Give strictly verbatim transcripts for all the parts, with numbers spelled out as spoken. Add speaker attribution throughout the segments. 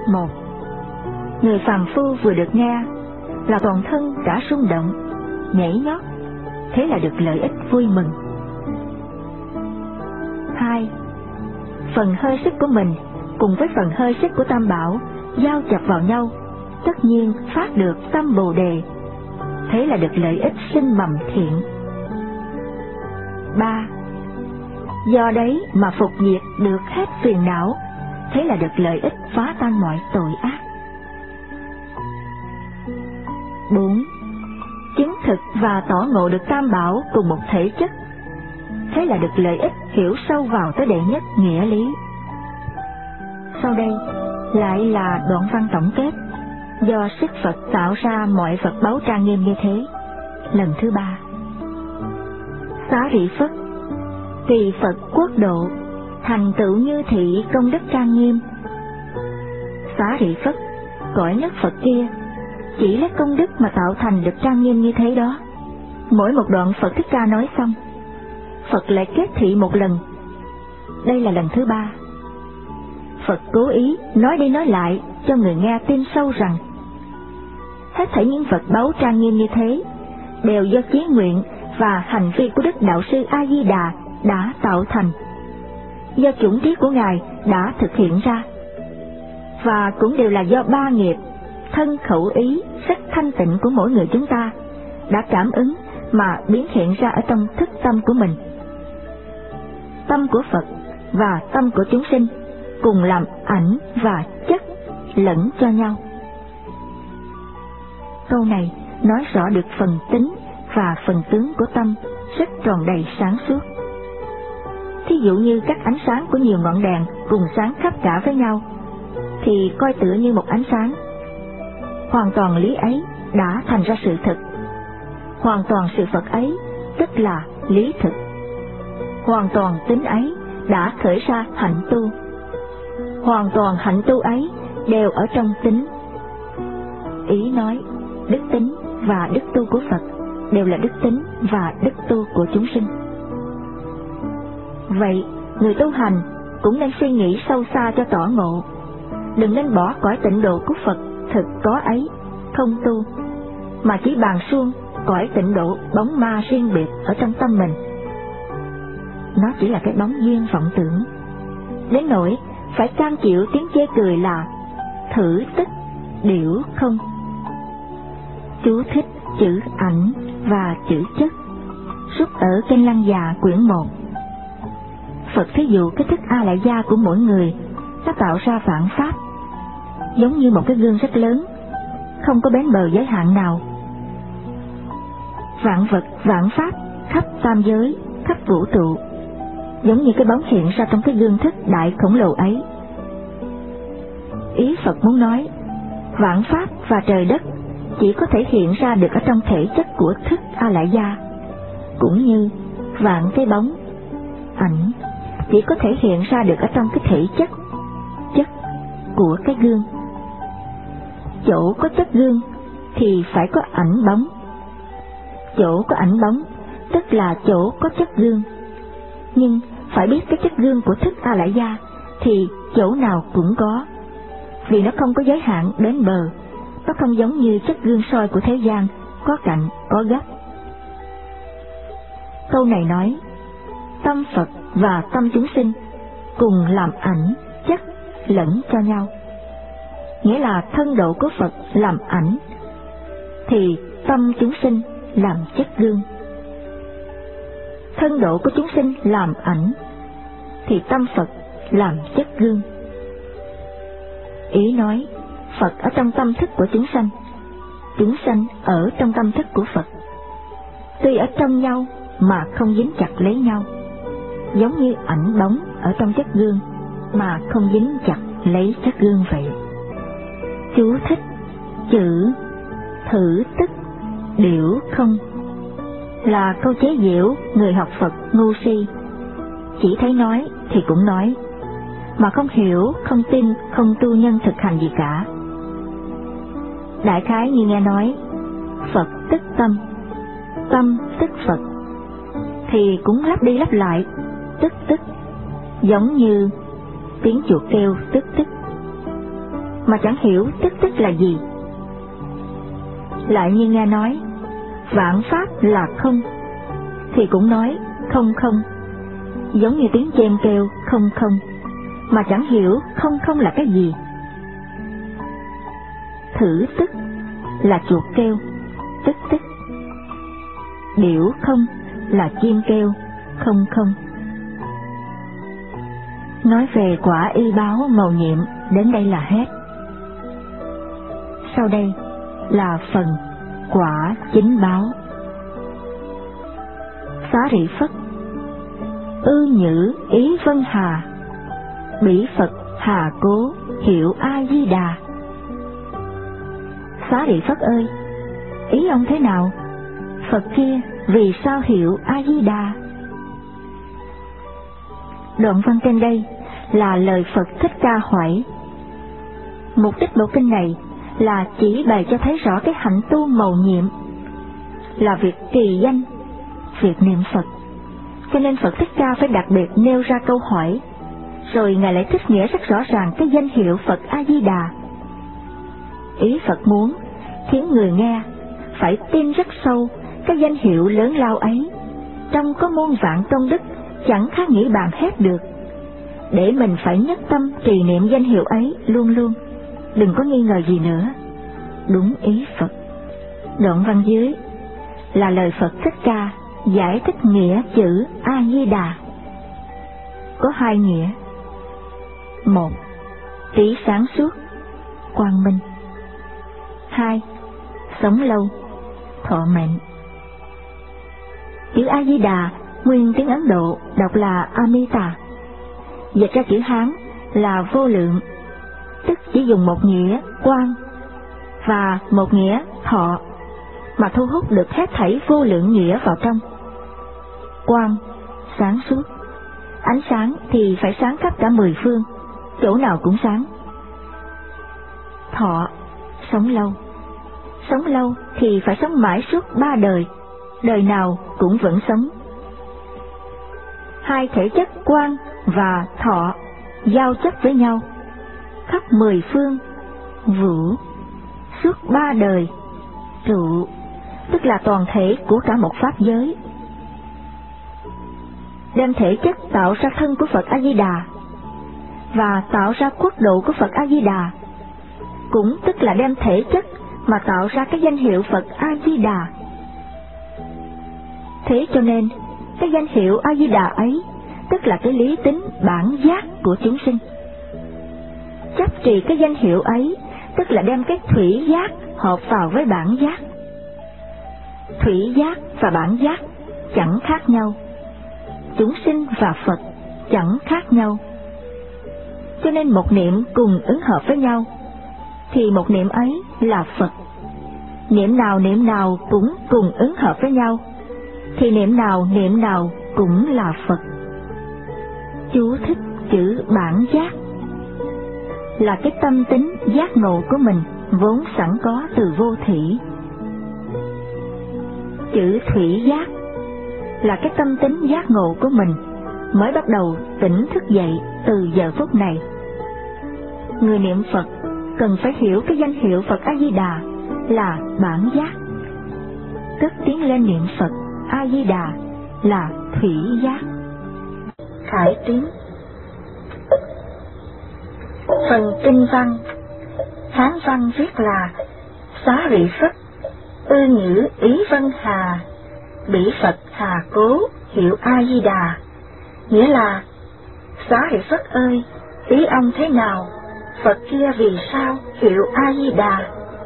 Speaker 1: một. Người phàm phu vừa được nghe là toàn thân đã rung động, nhảy nhót, thế là được lợi ích vui mừng. Hai. Phần hơi sức của mình cùng với phần hơi sức của Tam Bảo giao chập vào nhau, tất nhiên phát được tâm Bồ Đề, thế là được lợi ích sinh mầm thiện. Ba. Do đấy mà phục diệt được hết phiền não, thế là được lợi ích phá tan mọi tội ác. Bốn. Chứng thực và tỏ ngộ được Tam Bảo cùng một thể chất, thế là được lợi ích hiểu sâu vào tới đệ nhất nghĩa lý. Sau đây lại là đoạn văn tổng kết do sức Phật tạo ra mọi vật báu trang nghiêm như thế. Lần thứ ba. Xá Rị Phất, kỳ Phật quốc độ thành tựu như thị công đức trang nghiêm. Xá Rị Phất, cõi nhất Phật kia chỉ lấy công đức mà tạo thành được trang nghiêm như thế đó. Mỗi một đoạn Phật Thích Ca nói xong, Phật lại kết thị một lần. Đây là lần thứ ba. Phật cố ý nói đi nói lại cho người nghe tin sâu rằng hết thảy những vật báu trang nghiêm như thế đều do chí nguyện và hành vi của Đức Đạo Sư A Di Đà đã tạo thành, do chủng trí của Ngài đã thực hiện ra, và cũng đều là do ba nghiệp thân khẩu ý rất thanh tịnh của mỗi người chúng ta đã cảm ứng mà biến hiện ra ở trong thức tâm của mình. Tâm của Phật và tâm của chúng sinh cùng làm ảnh và chất lẫn cho nhau. Câu này nói rõ được phần tính và phần tướng của tâm rất tròn đầy sáng suốt. Thí dụ như các ánh sáng của nhiều ngọn đèn cùng sáng khắp cả với nhau, thì coi tựa như một ánh sáng. Hoàn toàn lý ấy đã thành ra sự thực. Hoàn toàn sự Phật ấy tức là lý thực. Hoàn toàn tính ấy đã khởi ra hạnh tu. Hoàn toàn hạnh tu ấy đều ở trong tính. Ý nói đức tính và đức tu của Phật đều là đức tính và đức tu của chúng sinh. Vậy người tu hành cũng nên suy nghĩ sâu xa cho tỏ ngộ, đừng nên bỏ cõi tịnh độ của Phật thực có ấy không tu, mà chỉ bàn suông cõi tịnh độ bóng ma riêng biệt ở trong tâm mình. Nó chỉ là cái bóng duyên vọng tưởng, đến nỗi phải cam chịu tiếng chê cười là thử tức điểu không. Chú thích chữ ảnh và chữ chất rút ở Kinh Lăng Già quyển một. Phật thí dụ cái thức A Lại Gia của mỗi người đã tạo ra vạn pháp, giống như một cái gương rất lớn, không có bến bờ giới hạn nào. Vạn vật vạn pháp khắp tam giới, khắp vũ trụ, giống như cái bóng hiện ra trong cái gương thức đại khổng lồ ấy. Ý Phật muốn nói, vạn pháp và trời đất chỉ có thể hiện ra được ở trong thể chất của thức A Lại Gia, cũng như vạn cái bóng ảnh chỉ có thể hiện ra được ở trong cái thể chất chất của cái gương. Chỗ có chất gương thì phải có ảnh bóng. Chỗ có ảnh bóng tức là chỗ có chất gương. Nhưng phải biết cái chất gương của thức A Lại Gia thì chỗ nào cũng có, vì nó không có giới hạn đến bờ. Nó không giống như chất gương soi của thế gian, có cạnh, có góc. Câu này nói, tâm Phật và tâm chúng sinh cùng làm ảnh, chất lẫn cho nhau. Nghĩa là thân độ của Phật làm ảnh, thì tâm chúng sinh làm chất gương. Thân độ của chúng sinh làm ảnh, thì tâm Phật làm chất gương. Ý nói, Phật ở trong tâm thức của chúng sanh, chúng sanh ở trong tâm thức của Phật, tuy ở trong nhau mà không dính chặt lấy nhau, giống như ảnh bóng ở trong chất gương mà không dính chặt lấy chất gương vậy. Chú thích chữ thử tức điểu không là câu chế giễu người học Phật ngu si, chỉ thấy nói thì cũng nói, mà không hiểu, không tin, không tu nhân thực hành gì cả. Đại khái như nghe nói Phật tức tâm, tâm tức Phật, thì cũng lắp đi lắp lại tức tức, giống như tiếng chuột kêu tức tức. mà chẳng hiểu tức tức là gì. Lại như nghe nói vạn pháp là không, thì cũng nói không không, giống như tiếng chim kêu không không, mà chẳng hiểu không không là cái gì. Thử tức là chuột kêu tức tức, điểu không là chim kêu không không. Nói về quả y báo mầu nhiệm đến đây là hết. Sau đây là phần quả chính báo. Xá Rị Phất: ư nhữ ý vân hà, bỉ Phật hà cố hiệu A Di Đà. Xá Rị Phất ơi, ý ông thế nào? Phật kia vì sao hiệu A Di Đà? Đoạn văn trên đây là lời Phật Thích Ca hỏi. Mục đích bộ kinh này là chỉ bày cho thấy rõ cái hạnh tu mầu nhiệm, là việc trì danh, việc niệm Phật. Cho nên Phật Thích Ca phải đặc biệt nêu ra câu hỏi, rồi Ngài lại thích nghĩa rất rõ ràng cái danh hiệu Phật A Di Đà. Ý Phật muốn khiến người nghe phải tin rất sâu cái danh hiệu lớn lao ấy, trong có muôn vạn công đức chẳng khác nghĩ bàn hết được, để mình phải nhất tâm trì niệm danh hiệu ấy luôn luôn, đừng có nghi ngờ gì nữa. Đúng ý Phật. Đoạn văn dưới là lời Phật Thích Ca giải thích nghĩa chữ A Di Đà. Có hai nghĩa: một, trí sáng suốt, quang minh; hai, sống lâu, thọ mệnh. Chữ A Di Đà nguyên tiếng Ấn Độ đọc là Amita, dịch ra chữ Hán là vô lượng, tức chỉ dùng một nghĩa quang và một nghĩa thọ mà thu hút được hết thảy vô lượng nghĩa vào trong. Quang, sáng suốt, ánh sáng thì phải sáng khắp cả mười phương, chỗ nào cũng sáng. Thọ, sống lâu, sống lâu thì phải sống mãi suốt ba đời, đời nào cũng vẫn sống. Hai thể chất quang và thọ giao chấp với nhau, khắp mười phương, vũ, suốt ba đời, trụ, tức là toàn thể của cả một pháp giới. Đem thể chất tạo ra thân của Phật A Di Đà và tạo ra quốc độ của Phật A Di Đà, cũng tức là đem thể chất mà tạo ra cái danh hiệu Phật A Di Đà. Thế cho nên cái danh hiệu A Di Đà ấy tức là cái lý tính bản giác của chúng sinh. Chấp trì cái danh hiệu ấy tức là đem cái thủy giác hợp vào với bản giác. Thủy giác và bản giác chẳng khác nhau, chúng sinh và Phật chẳng khác nhau. Cho nên một niệm cùng ứng hợp với nhau, thì một niệm ấy là Phật. Niệm nào niệm nào cũng cùng ứng hợp với nhau, thì niệm nào niệm nào cũng là Phật. Chú thích chữ bản giác là cái tâm tính giác ngộ của mình vốn sẵn có từ vô thủy. Chữ thủy giác là cái tâm tính giác ngộ của mình mới bắt đầu tỉnh thức dậy từ giờ phút này. Người niệm Phật cần phải hiểu cái danh hiệu Phật A Di Đà là bản giác, cất tiếng lên niệm Phật A Di Đà là thủy giác. Khải tiếng. Phần kinh văn. Hán văn viết là: Xá Rị Phất, ư nhữ ý vân hà, bỉ Phật hà cố hiệu A Di Đà. Nghĩa là: Xá Rị Phất ơi, ý ông thế nào? Phật kia vì sao hiệu A Di Đà?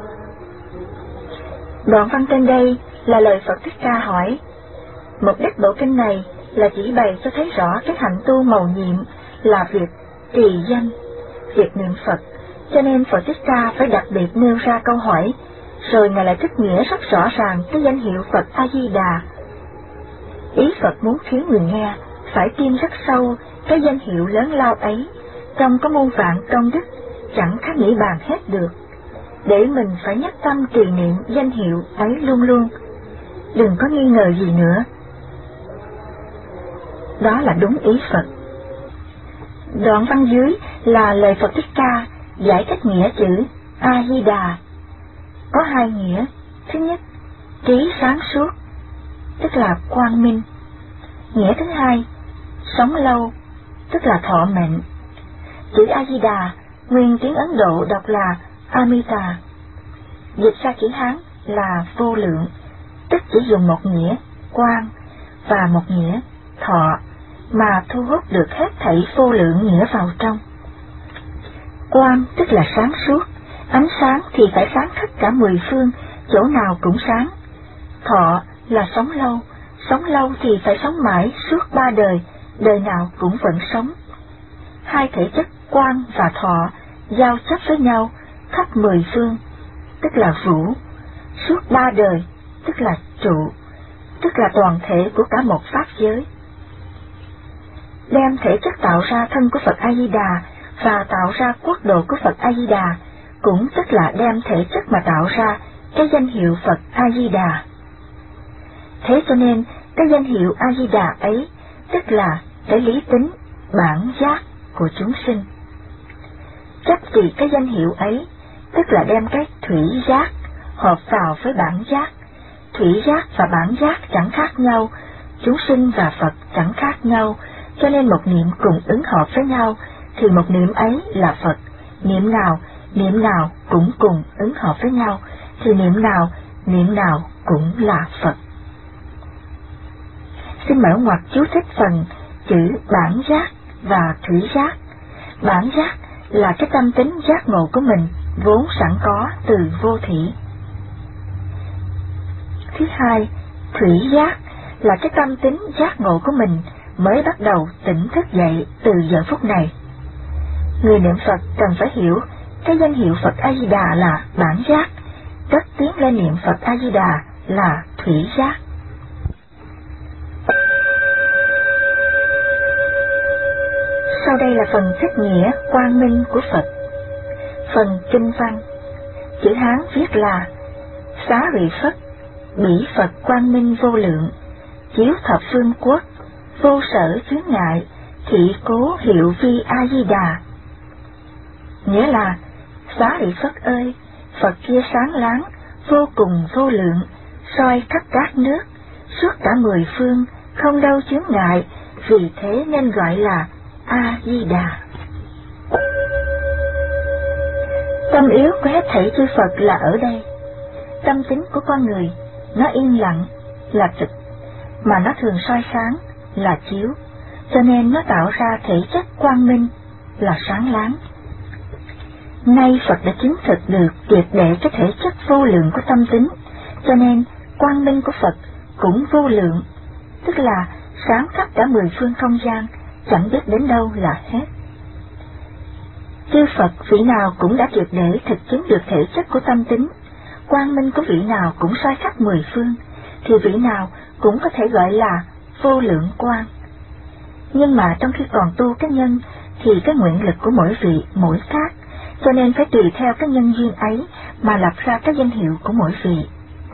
Speaker 1: Đoạn văn trên đây là lời Phật Thích Ca hỏi. Mục đích bộ kinh này là chỉ bày cho thấy rõ cái hạnh tu mầu nhiệm là việc trì danh, việc niệm Phật. Cho nên Phật Thích Ca phải đặc biệt nêu ra câu hỏi, rồi Ngài lại thích nghĩa rất rõ ràng cái danh hiệu Phật A Di Đà. Ý Phật muốn khiến người nghe phải tin rất sâu cái danh hiệu lớn lao ấy, trong có muôn vạn công đức chẳng khác nghĩ bàn hết được, để mình phải nhất tâm trì niệm danh hiệu ấy luôn luôn, đừng có nghi ngờ gì nữa. Đó là đúng ý Phật. Đoạn văn dưới là lời Phật Thích Ca giải thích nghĩa chữ A-di-đà có hai nghĩa. Thứ nhất, trí sáng suốt, tức là quang minh. Nghĩa thứ hai, sống lâu, tức là thọ mệnh. Chữ A-di-đà nguyên tiếng Ấn Độ đọc là Amita, dịch ra chữ Hán là vô lượng, tức chỉ dùng một nghĩa quang và một nghĩa thọ mà thu hút được hết thảy vô lượng nghĩa vào trong. Quang tức là sáng suốt, ánh sáng thì phải sáng tất cả mười phương, chỗ nào cũng sáng. Thọ là sống lâu, sống lâu thì phải sống mãi suốt ba đời, đời nào cũng vẫn sống. Hai thể chất quang và thọ giao chấp với nhau khắp mười phương, tức là vũ, suốt ba đời, tức là trụ, tức là toàn thể của cả một pháp giới. Đem thể chất tạo ra thân của Phật A-di-đà và tạo ra quốc độ của Phật A-di-đà, cũng tức là đem thể chất mà tạo ra cái danh hiệu Phật A-di-đà. Thế cho nên cái danh hiệu A-di-đà ấy tức là cái lý tính, bản giác của chúng sinh. Chấp trì cái danh hiệu ấy tức là đem cái thủy giác hợp vào với bản giác. Thủy giác và bản giác chẳng khác nhau, chúng sinh và Phật chẳng khác nhau, cho nên một niệm cùng ứng hợp với nhau thì một niệm ấy là Phật. Niệm nào, niệm nào cũng cùng ứng hợp với nhau thì niệm nào, niệm nào cũng là Phật. Xin mở ngoặc chú thích phần chữ bản giác và thủy giác. Bản giác là cái tâm tính giác ngộ của mình vốn sẵn có từ vô thủy. Thứ hai, thủy giác là cái tâm tính giác ngộ của mình mới bắt đầu tỉnh thức dậy từ giờ phút này. Người niệm Phật cần phải hiểu cái danh hiệu Phật A-di-đà là bản giác, cất tiếng lên niệm Phật A-di-đà là thủy giác. Sau đây là phần thích nghĩa quang minh của Phật. Phần kinh văn, chữ Hán viết là Xá Rị Phất, bỉ Phật quang minh vô lượng, chiếu thập phương quốc, vô sở chướng ngại, thị cố hiệu vi A-di-đà. Nghĩa là, Xá Rị Phất ơi, Phật kia sáng láng, vô cùng vô lượng, soi khắp các nước, suốt cả mười phương, không đâu chướng ngại, vì thế nên gọi là A-di-đà. Tâm yếu của hết thảy chư Phật là ở đây. Tâm tính của con người, nó yên lặng là trực, mà nó thường soi sáng là chiếu, cho nên nó tạo ra thể chất quang minh là sáng láng. Nay Phật đã chứng thực được triệt để cái thể chất vô lượng của tâm tính, cho nên quang minh của Phật cũng vô lượng, tức là sáng khắp cả mười phương không gian, chẳng biết đến đâu là hết. Chư Phật vị nào cũng đã triệt để thực chứng được thể chất của tâm tính, quang minh của vị nào cũng soi khắp mười phương, thì vị nào cũng có thể gọi là vô lượng quang. Nhưng mà trong khi còn tu cái nhân, thì cái nguyện lực của mỗi vị mỗi khác, cho nên phải tùy theo cái nhân duyên ấy mà lập ra cái danh hiệu của mỗi vị.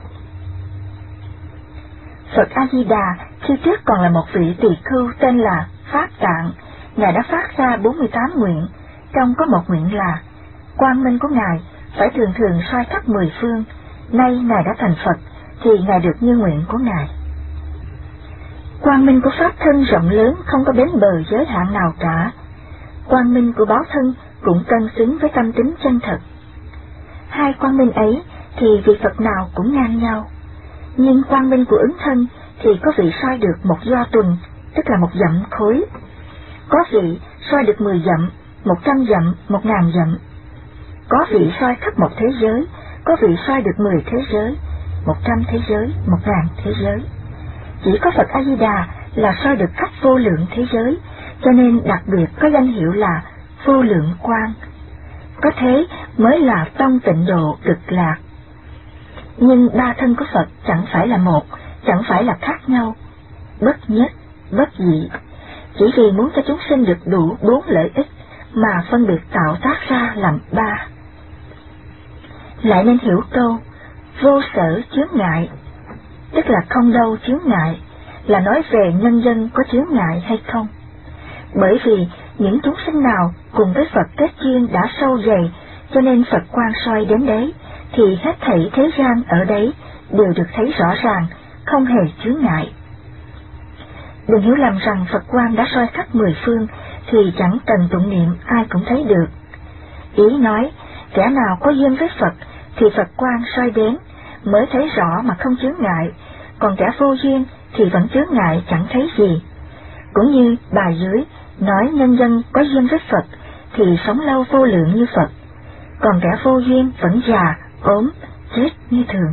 Speaker 1: Phật A-di-đà khi trước còn là một vị tỳ khưu tên là Pháp Tạng, Ngài đã phát ra bốn mươi tám nguyện, trong có một nguyện là quang minh của Ngài phải thường thường soi khắp mười phương. Nay Ngài đã thành Phật, thì Ngài được như nguyện của Ngài. Quang minh của Pháp thân rộng lớn không có bến bờ giới hạn nào cả. Quang minh của báo thân cũng cân xứng với tâm tính chân thật. Hai quang minh ấy thì vị Phật nào cũng ngang nhau. Nhưng quang minh của ứng thân thì có vị soi được một do tuần, tức là một dặm khối. Có vị soi được mười dặm, một trăm dặm, một ngàn dặm. Có vị soi khắp một thế giới, có vị soi được mười thế giới, một trăm thế giới, một ngàn thế giới. Chỉ có Phật A-di-đà là soi được khắp vô lượng thế giới, cho nên đặc biệt có danh hiệu là vô lượng quang. Có thế mới là tông tịnh độ cực lạc. Nhưng ba thân của Phật chẳng phải là một, chẳng phải là khác nhau, bất nhất, bất dị. Chỉ vì muốn cho chúng sinh được đủ bốn lợi ích mà phân biệt tạo tác ra làm ba. Lại nên hiểu câu vô sở chướng ngại, tức là không đâu chướng ngại, là nói về nhân dân có chướng ngại hay không. Bởi vì những chúng sinh nào cùng với Phật kết duyên đã sâu dày, cho nên Phật quang soi đến đấy, thì hết thảy thế gian ở đấy đều được thấy rõ ràng, không hề chướng ngại. Đừng hiểu lầm rằng Phật quang đã soi khắp mười phương thì chẳng cần tụng niệm ai cũng thấy được. Ý nói, kẻ nào có duyên với Phật thì Phật quang soi đến mới thấy rõ mà không chướng ngại, còn kẻ vô duyên thì vẫn chướng ngại chẳng thấy gì. Cũng như bài dưới nói nhân dân có duyên với Phật thì sống lâu vô lượng như Phật, còn kẻ vô duyên vẫn già, ốm, chết như thường.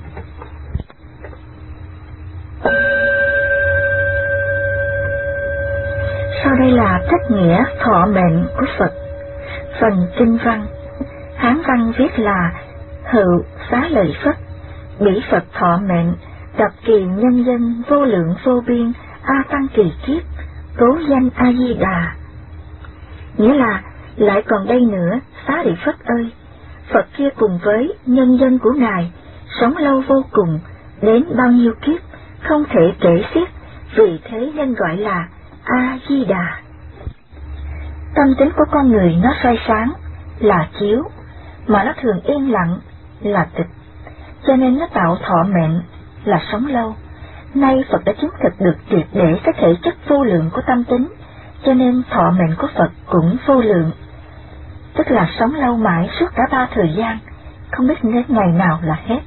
Speaker 1: Sau đây là cách nghĩa thọ mệnh của Phật. Phần kinh văn, Hán văn viết là hữu xá lợi Phất, bỉ Phật thọ mệnh, đọc kỳ nhân dân vô lượng vô biên, a tăng kỳ kiếp, cố danh A Di Đà. Nghĩa là, lại còn đây nữa, xá lợi Phất ơi, Phật kia cùng với nhân dân của Ngài, sống lâu vô cùng, đến bao nhiêu kiếp, không thể kể xiết, vì thế nên gọi là A Di Đà. Tâm tính của con người nó soi sáng, là chiếu, mà nó thường yên lặng, là tịch, cho nên nó tạo thọ mệnh, là sống lâu. Nay Phật đã chứng thực được triệt để cái thể chất vô lượng của tâm tính, cho nên thọ mệnh của Phật cũng vô lượng, tức là sống lâu mãi suốt cả ba thời gian, không biết đến ngày nào là hết.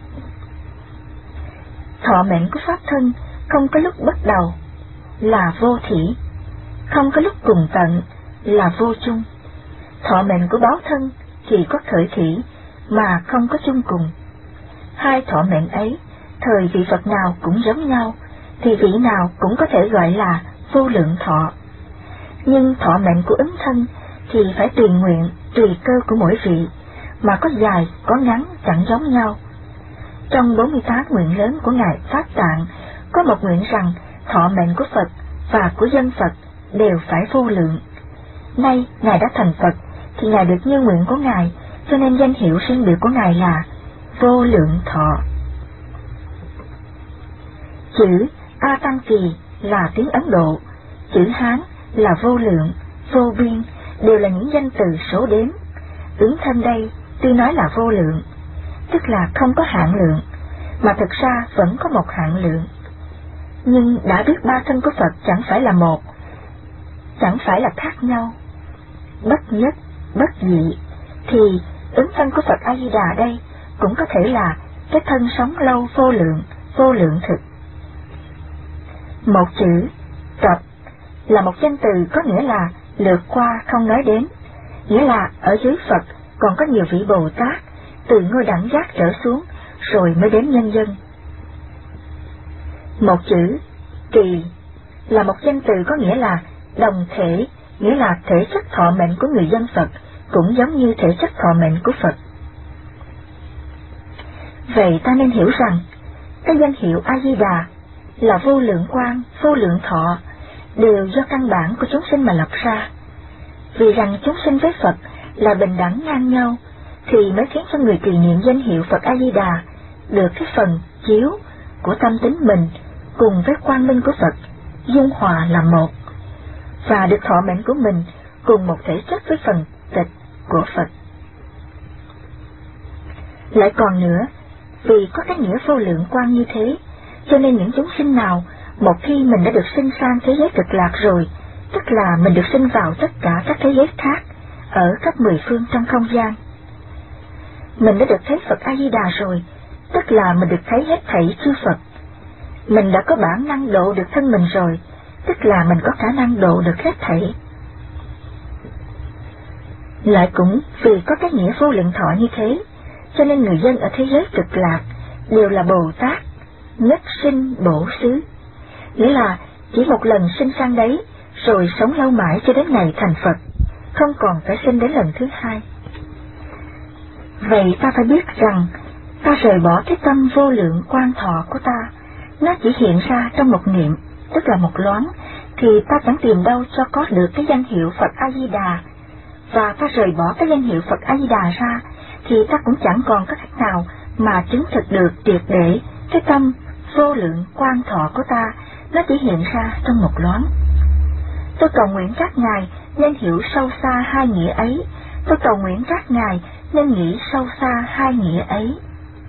Speaker 1: Thọ mệnh của Pháp thân không có lúc bắt đầu, là vô thỉ, không có lúc cùng tận, là vô chung. Thọ mệnh của báo thân chỉ có khởi thỉ, mà không có chung cùng. Hai thọ mệnh ấy, thời vị Phật nào cũng giống nhau, thì vị nào cũng có thể gọi là vô lượng thọ. Nhưng thọ mệnh của ứng thân thì phải tùy nguyện, tùy cơ của mỗi vị, mà có dài, có ngắn chẳng giống nhau. Trong bốn mươi tám nguyện lớn của Ngài Pháp Tạng, có một nguyện rằng thọ mệnh của Phật và của dân Phật đều phải vô lượng. Nay Ngài đã thành Phật, thì Ngài được như nguyện của Ngài, cho nên danh hiệu riêng biệt của Ngài là vô lượng thọ. Chữ A Tăng Kỳ là tiếng Ấn Độ, chữ Hán là vô lượng, vô biên, đều là những danh từ số đếm. Ứng thân đây tuy nói là vô lượng, tức là không có hạn lượng, mà thực ra vẫn có một hạn lượng. Nhưng đã biết ba thân của Phật chẳng phải là một, chẳng phải là khác nhau, bất nhất, bất dị, thì ứng thân của Phật A Di Đà đây cũng có thể là cái thân sống lâu vô lượng, vô lượng thực. Một chữ cập là một danh từ có nghĩa là lượt qua không nói đến, nghĩa là ở dưới Phật còn có nhiều vị Bồ Tát từ ngôi đẳng giác trở xuống rồi mới đến nhân dân. Một chữ kỳ là một danh từ có nghĩa là đồng thể, nghĩa là thể chất thọ mệnh của người dân Phật cũng giống như thể chất thọ mệnh của Phật. Vậy ta nên hiểu rằng cái danh hiệu A Di Đà là vô lượng quang, vô lượng thọ đều do căn bản của chúng sinh mà lập ra. Vì rằng chúng sinh với Phật là bình đẳng ngang nhau, thì mới khiến cho người trì niệm danh hiệu Phật A Di Đà được cái phần chiếu của tâm tính mình cùng với quang minh của Phật dung hòa làm một, và được thọ mệnh của mình cùng một thể chất với phần tịch của Phật. Lại còn nữa, vì có cái nghĩa vô lượng quang như thế, cho nên những chúng sinh nào một khi mình đã được sinh sang thế giới cực lạc rồi, tức là mình được sinh vào tất cả các thế giới khác ở khắp mười phương trong không gian. Mình đã được thấy Phật A Di Đà rồi, tức là mình được thấy hết thảy chư Phật. Mình đã có bản năng độ được thân mình rồi, tức là mình có khả năng độ được hết thảy. Lại cũng vì có cái nghĩa vô lượng thọ như thế, cho nên người dân ở thế giới cực lạc đều là Bồ Tát nhất sinh bổ xứ, nghĩa là chỉ một lần sinh sang đấy rồi sống lâu mãi cho đến ngày thành Phật, không còn phải sinh đến lần thứ hai. Vậy ta phải biết rằng ta rời bỏ cái tâm vô lượng quan thọ của ta, nó chỉ hiện ra trong một niệm, tức là một loáng, thì ta chẳng tìm đâu cho có được cái danh hiệu Phật A Di Đà. Và ta rời bỏ cái danh hiệu Phật A Di Đà ra, thì ta cũng chẳng còn có cách nào mà chứng thực được triệt để cái tâm vô lượng quan thọ của ta, nó chỉ hiện ra trong một loáng. Tôi cầu nguyện các ngài nên hiểu sâu xa hai nghĩa ấy. Tôi cầu nguyện các ngài nên nghĩ sâu xa hai nghĩa ấy.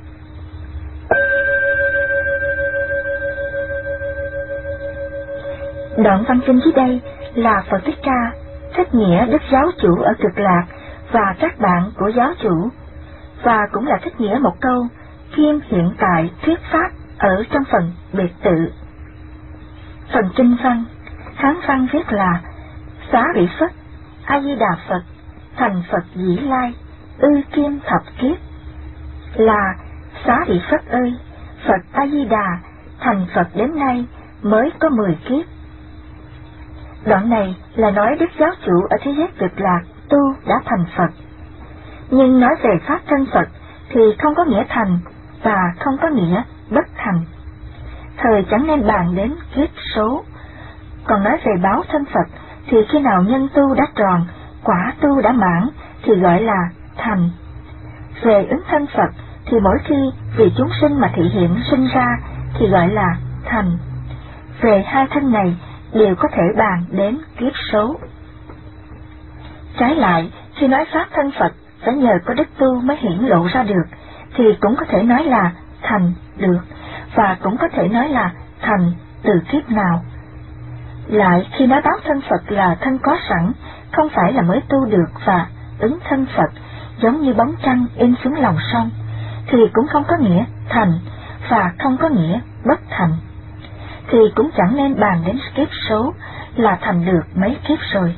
Speaker 1: Đoạn văn kinh dưới đây là Phật Thích Ca thích nghĩa Đức Giáo Chủ ở Cực Lạc và các bạn của giáo chủ, và cũng là thích nghĩa một câu kim hiện tại thuyết pháp ở trong phần biệt tự. Phần kinh văn, Hán văn viết là: Xá Lợi Phất, A Di Đà Phật, thành Phật dĩ lai, ư kim thập kiếp. Là Xá Lợi Phất ơi, Phật A Di Đà thành Phật đến nay mới có mười kiếp. Đoạn này là nói Đức Giáo Chủ ở thế giới Cực Lạc tu đã thành Phật. Nhưng nói về pháp thân Phật thì không có nghĩa thành và không có nghĩa bất thành. Thời chẳng nên bàn đến kiếp số. Còn nói về báo thân Phật thì khi nào nhân tu đã tròn, quả tu đã mãn thì gọi là thành. Về ứng thân Phật thì mỗi khi vì chúng sinh mà thị hiện sinh ra thì gọi là thành. Về hai thân này đều có thể bàn đến kiếp số. Trái lại, khi nói pháp thân Phật phải nhờ có đức tu mới hiển lộ ra được, thì cũng có thể nói là thành được, và cũng có thể nói là thành từ kiếp nào. Lại, khi nói báo thân Phật là thân có sẵn, không phải là mới tu được và ứng thân Phật, giống như bóng trăng in xuống lòng sông, thì cũng không có nghĩa thành và không có nghĩa bất thành. Thì cũng chẳng nên bàn đến kiếp số là thành được mấy kiếp rồi.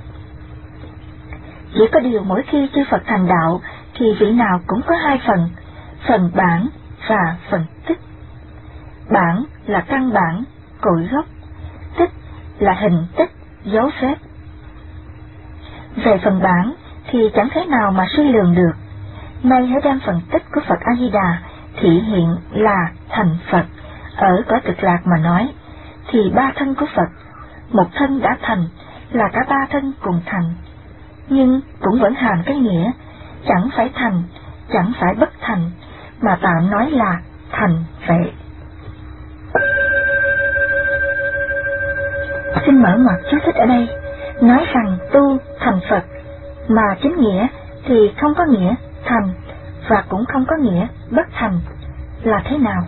Speaker 1: Chỉ có điều mỗi khi chư Phật thành đạo thì vị nào cũng có hai phần, phần bản và phần tích. Bản là căn bản, cội gốc, tích là hình tích, dấu vết. Về phần bản thì chẳng thế nào mà suy lường được. Nay hãy đem phần tích của Phật A Di Đà thị hiện là thành Phật ở cõi Cực Lạc mà nói, thì ba thân của Phật, một thân đã thành là cả ba thân cùng thành, nhưng cũng vẫn hàm cái nghĩa chẳng phải thành, chẳng phải bất thành, mà tạm nói là thành vậy. Xin mở ngoặc chú thích ở đây, nói rằng tu thành Phật, mà chính nghĩa thì không có nghĩa thành và cũng không có nghĩa bất thành là thế nào?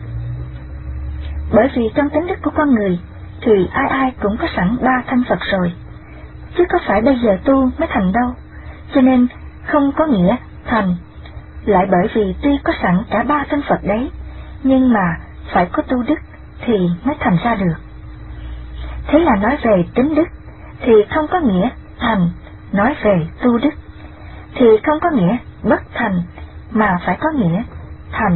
Speaker 1: Bởi vì trong tính đức của con người thì ai ai cũng có sẵn ba thân Phật rồi, chứ có phải bây giờ tu mới thành đâu, cho nên không có nghĩa thành. Lại bởi vì tuy có sẵn cả ba thân Phật đấy, nhưng mà phải có tu đức thì mới thành ra được. Thế là nói về tính đức thì không có nghĩa thành, nói về tu đức thì không có nghĩa bất thành, mà phải có nghĩa thành.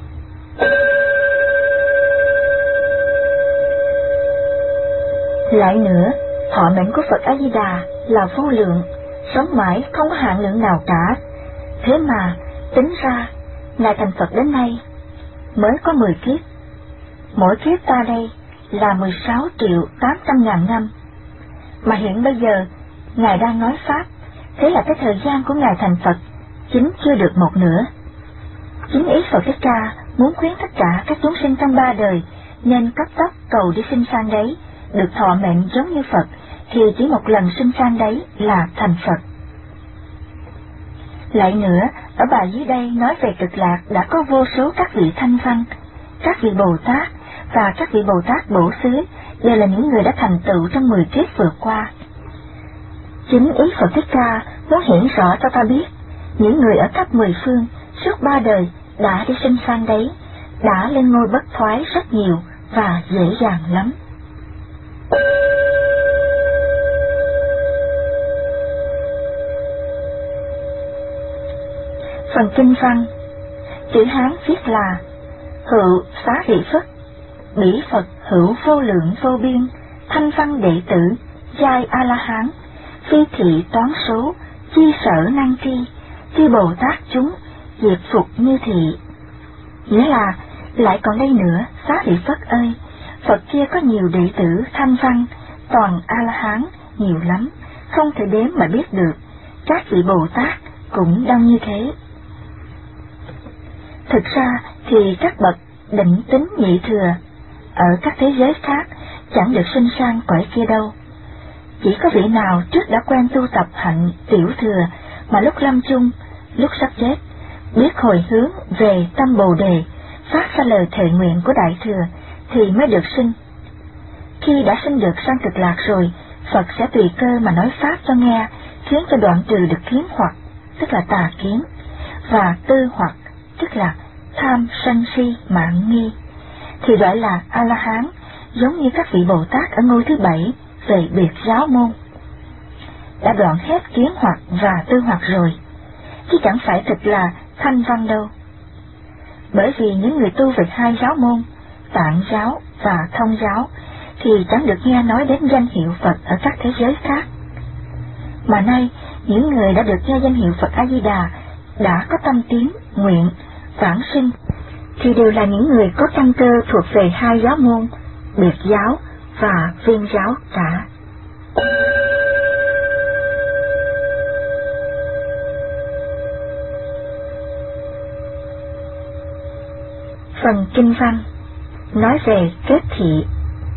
Speaker 1: Lại nữa, thọ mệnh của Phật A Di Đà là vô lượng, sống mãi không có hạn lượng nào cả. Thế mà tính ra ngài thành Phật đến nay mới có mười kiếp. Mỗi kiếp ta đây là mười sáu triệu tám trăm ngàn năm. Mà hiện bây giờ ngài đang nói pháp, thế là cái thời gian của ngài thành Phật chính chưa được một nửa. Chính ý Phật Thích Ca muốn khuyến tất cả các chúng sinh trong ba đời nên cấp tốc cầu đi sinh sang đấy, được thọ mệnh giống như Phật, thì chỉ một lần sinh sang đấy là thành Phật. Lại nữa, ở bài dưới đây nói về Cực Lạc đã có vô số các vị thanh văn, các vị Bồ Tát và các vị Bồ Tát Bổ Xứ đều là những người đã thành tựu trong mười kiếp vừa qua. Chính ý Phật Thích Ca muốn hiển rõ cho ta biết, những người ở khắp mười phương suốt ba đời đã đi sinh sang đấy, đã lên ngôi bất thoái rất nhiều và dễ dàng lắm. Phần kinh văn, chữ Hán viết là: Hữu Xá Lợi Phất, bỉ Phật hữu vô lượng vô biên, thanh văn đệ tử, giai A La Hán, phi thị toán số, chi sở năng tri, chi Bồ Tát chúng, diệt phục như thị. Nghĩa là, lại còn đây nữa, Xá Lợi Phất ơi, Phật kia có nhiều đệ tử thanh văn, toàn A La Hán, nhiều lắm, không thể đếm mà biết được. Các vị Bồ Tát cũng đông như thế. Thực ra thì các bậc định tính nhị thừa ở các thế giới khác chẳng được sinh sang cõi kia đâu. Chỉ có vị nào trước đã quen tu tập hạnh tiểu thừa mà lúc lâm chung, lúc sắp chết, biết hồi hướng về tâm Bồ Đề, phát ra lời thệ nguyện của Đại Thừa thì mới được sinh. Khi đã sinh được sang Cực Lạc rồi, Phật sẽ tùy cơ mà nói pháp cho nghe, khiến cho đoạn trừ được kiến hoặc, tức là tà kiến, và tư hoặc, tức là tham sân si mạn nghi, thì gọi là A-la-hán, giống như các vị Bồ Tát ở ngôi thứ bảy về biệt giáo môn. Đã đoạn hết kiến hoặc và tư hoặc rồi, chứ chẳng phải thực là thanh văn đâu. Bởi vì những người tu về hai giáo môn, Tạng giáo và Thông giáo, thì chẳng được nghe nói đến danh hiệu Phật ở các thế giới khác. Mà nay, những người đã được nghe danh hiệu Phật A-di-đà, đã có tâm tín, nguyện, vãng sinh, thì đều là những người có căn cơ thuộc về hai giáo môn, biệt giáo và viên giáo cả. Phần kinh văn nói về kết thị.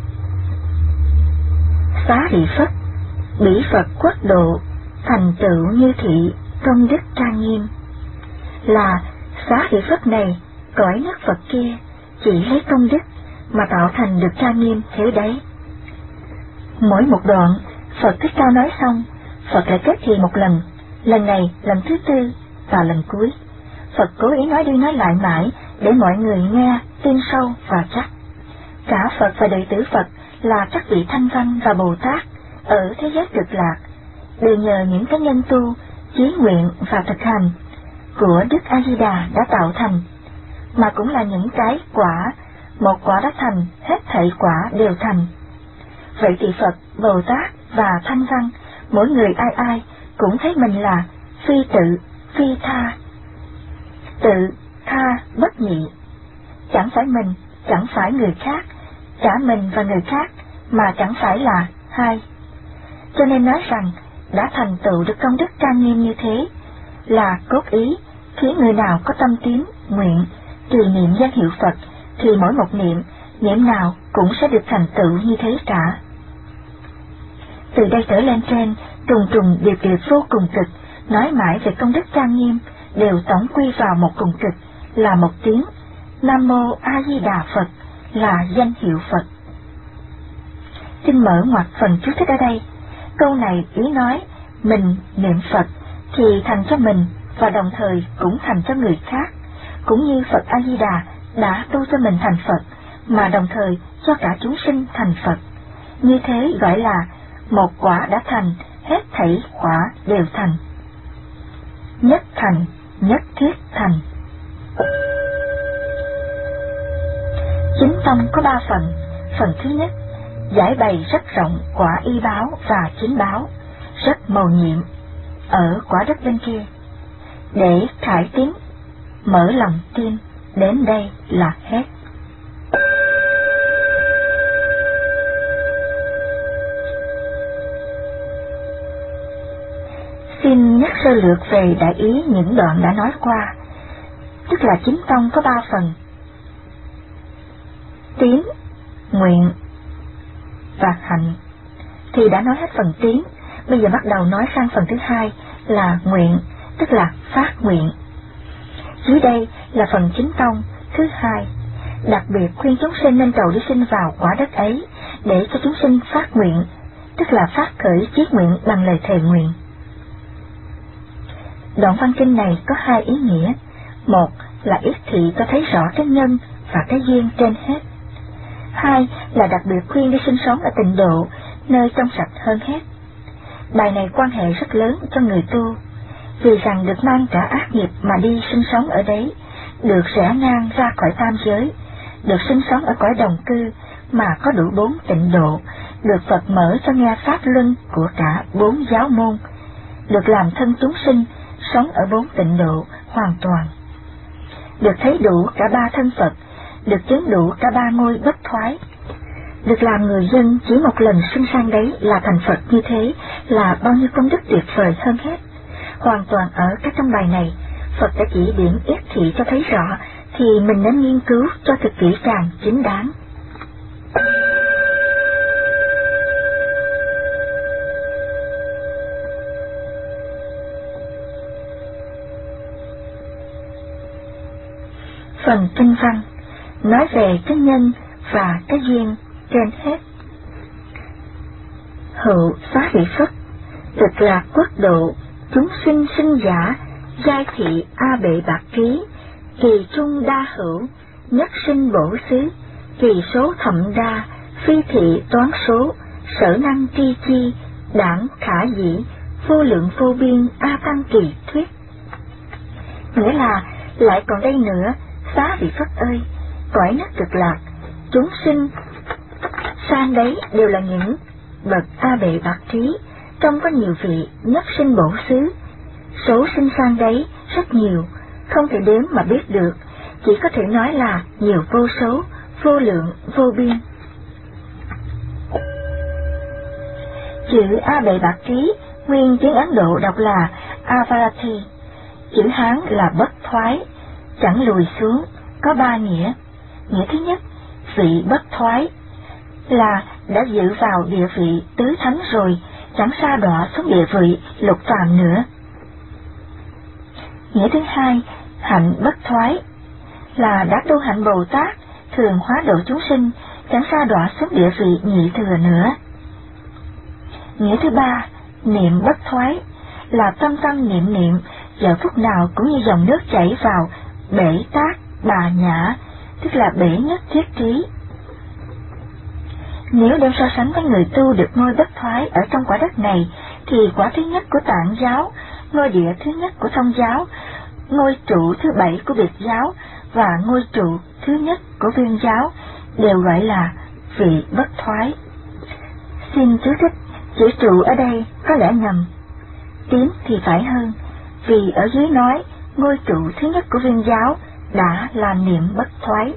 Speaker 1: Xá Lợi Phất, bỉ Phật quốc độ, thành tựu như thị, công đức trang nghiêm. Là Xá Lợi Phất này, cõi nước Phật kia, chỉ lấy công đức mà tạo thành được trang nghiêm thế đấy. Mỗi một đoạn, Phật Thích Ca nói xong, Phật lại kết thị một lần, lần này lần thứ tư và lần cuối. Phật cố ý nói đi nói lại mãi để mọi người nghe, tin sâu và chắc. Cả Phật và đệ tử Phật là các vị Thanh Văn và Bồ Tát ở thế giới Cực Lạc, đều nhờ những cái nhân tu, chí nguyện và thực hành của Đức A-di-đà đã tạo thành, mà cũng là những cái quả, một quả đã thành, hết thảy quả đều thành. Vậy thì Phật, Bồ Tát và Thanh Văn, mỗi người ai ai cũng thấy mình là phi tự, phi tha, tự, tha, bất nhị, chẳng phải mình, chẳng phải người khác, cả mình và người khác, mà chẳng phải là hai. Cho nên nói rằng, đã thành tựu được công đức trang nghiêm như thế, là cốt ý, khiến người nào có tâm tín, nguyện, trì niệm danh hiệu Phật, thì mỗi một niệm, niệm nào cũng sẽ được thành tựu như thế cả. Từ đây trở lên trên, trùng trùng điệp điệp vô cùng cực, nói mãi về công đức trang nghiêm, đều tổng quy vào một cùng cực, là một tiếng Nam Mô A Di Đà Phật, là danh hiệu Phật. Xin mở ngoặt phần chú thích ở đây. Câu này ý nói mình niệm Phật thì thành cho mình và đồng thời cũng thành cho người khác, cũng như Phật A Di Đà đã tu cho mình thành Phật, mà đồng thời cho cả chúng sinh thành Phật. Như thế gọi là một quả đã thành, hết thảy quả đều thành. Nhất thành, nhất thiết thành. Chính tông có ba phần. Phần thứ nhất, giải bày rất rộng quả y báo và chính báo, rất mầu nhiệm ở quả đất bên kia, để khải tiến, mở lòng tin, đến đây là hết. Xin nhắc sơ lược về đại ý những đoạn đã nói qua, tức là chính tông có ba phần: tín, nguyện và hạnh. Thì đã nói hết phần tín, bây giờ bắt đầu nói sang phần thứ hai là nguyện, tức là phát nguyện. Dưới đây là phần chính tông thứ hai, đặc biệt khuyên chúng sinh nên cầu đi sinh vào quả đất ấy, để cho chúng sinh phát nguyện, tức là phát khởi chí nguyện bằng lời thề nguyện. Đoạn văn kinh này có hai ý nghĩa: một là yết thị cho thấy rõ cái nhân và cái duyên trên hết; hai là đặc biệt khuyên đi sinh sống ở tịnh độ, nơi trong sạch hơn hết. Bài này quan hệ rất lớn cho người tu, vì rằng được mang cả ác nghiệp mà đi sinh sống ở đấy, được rẽ ngang ra khỏi tam giới, được sinh sống ở cõi đồng cư mà có đủ bốn tịnh độ, được Phật mở cho nghe pháp luân của cả bốn giáo môn, được làm thân chúng sinh, sống ở bốn tịnh độ hoàn toàn, được thấy đủ cả ba thân Phật, được chứng đủ cả ba ngôi bất thoái, được làm người dân chỉ một lần sinh sang đấy là thành Phật. Như thế là bao nhiêu công đức tuyệt vời hơn hết. Hoàn toàn ở các trong bài này, Phật đã chỉ điểm yết thị cho thấy rõ, thì mình nên nghiên cứu cho thật kỹ càng chính đáng.
Speaker 2: phần kinh văn, nói về cái nhân và cái duyên trên hết. Hữu xá vị Phất, Cực Lạc quốc độ, chúng sinh sinh giả, giai thị a bệ bạc ký, kỳ trung đa hữu, nhất sinh bổ xứ, kỳ số thậm đa, phi thị toán số, sở năng tri chi, đảng khả dĩ, vô lượng vô biên a tăng kỳ thuyết. Nghĩa là, lại còn đây nữa, xá vị Phất ơi, cõi nước Cực Lạc, chúng sinh sang đấy đều là những bậc a bệ bạc trí, trong có nhiều vị nhất sinh bổ xứ. Số sinh sang đấy rất nhiều, không thể đếm mà biết được, chỉ có thể nói là nhiều vô số, vô lượng, vô biên. Chữ a bệ bạc trí, nguyên tiếng Ấn Độ đọc là Avarati, chữ Hán là bất thoái, chẳng lùi xuống, có ba nghĩa. Nghĩa thứ nhất, vị bất thoái, là đã dự vào địa vị tứ thánh rồi, chẳng sa đọa xuống địa vị lục phàm nữa. Nghĩa thứ hai, hạnh bất thoái, là đã tu hạnh Bồ Tát, thường hóa độ chúng sinh, chẳng sa đọa xuống địa vị nhị thừa nữa. Nghĩa thứ ba, niệm bất thoái, là tâm tâm niệm niệm, giờ phút nào cũng như dòng nước chảy vào bể tát bà nhã, tức là bể nhất thiết trí. Nếu đem so sánh với người tu được ngôi bất thoái ở trong quả đất này, thì quả thứ nhất của Tạng giáo, ngôi địa thứ nhất của Thông giáo, ngôi trụ thứ bảy của Biệt giáo và ngôi trụ thứ nhất của Viên giáo đều gọi là vị bất thoái. Xin chú thích, chữ trụ ở đây có lẽ nhầm, tiếng thì phải hơn, vì ở dưới nói ngôi trụ thứ nhất của Viên giáo đã là niệm bất thoái.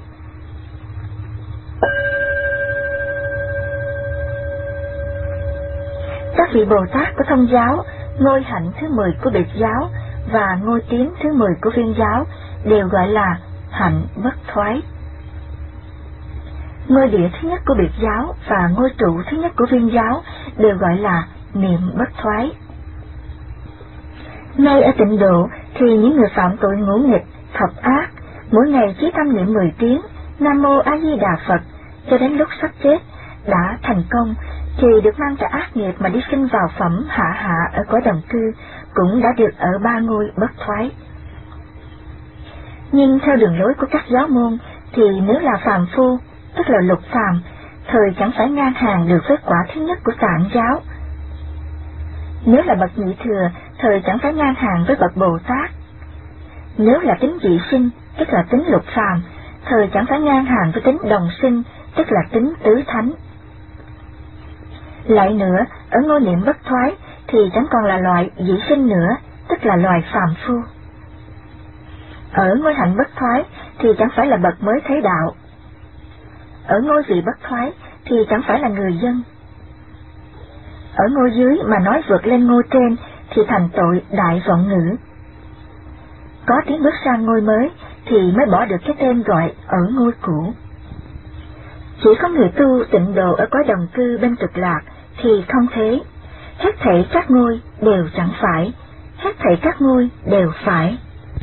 Speaker 2: Các vị Bồ Tát của Thông giáo, ngôi hạnh thứ mười của Biệt giáo và ngôi tiến thứ mười của Viên giáo đều gọi là hạnh bất thoái. Ngôi địa thứ nhất của Biệt giáo và ngôi trụ thứ nhất của Viên giáo đều gọi là niệm bất thoái. Ngay ở Tịnh Độ thì những người phạm tội ngũ nghịch, thập ác, mỗi ngày chỉ tâm niệm mười tiếng Nam Mô A Di Đà Phật cho đến lúc sắp chết đã thành công, thì được mang cả ác nghiệp mà đi sinh vào phẩm hạ hạ ở cõi đồng cư, cũng đã được ở ba ngôi bất thoái. Nhưng theo đường lối của các giáo môn thì nếu là phàm phu, tức là lục phàm, thời chẳng phải ngang hàng được với quả thứ nhất của Tạng giáo. Nếu là bậc nhị thừa, thời chẳng phải ngang hàng với bậc Bồ Tát. Nếu là tính dị sinh, tức là tính lục phàm, thời chẳng phải ngang hàng với tính đồng sinh, tức là tính tứ thánh. Lại nữa, ở ngôi niệm bất thoái thì chẳng còn là loại dị sinh nữa, tức là loài phàm phu. Ở ngôi hạnh bất thoái thì chẳng phải là bậc mới thấy đạo. Ở ngôi vị bất thoái thì chẳng phải là người dân. Ở ngôi dưới mà nói vượt lên ngôi trên thì thành tội đại vọng ngữ. Có tiếng bước sang ngôi mới thì mới bỏ được cái tên gọi ở ngôi cũ. Chỉ có người tu tịnh độ ở cõi đồng cư bên Cực Lạc thì không thế. Hết thảy các ngôi đều chẳng phải, hết thảy các ngôi đều phải.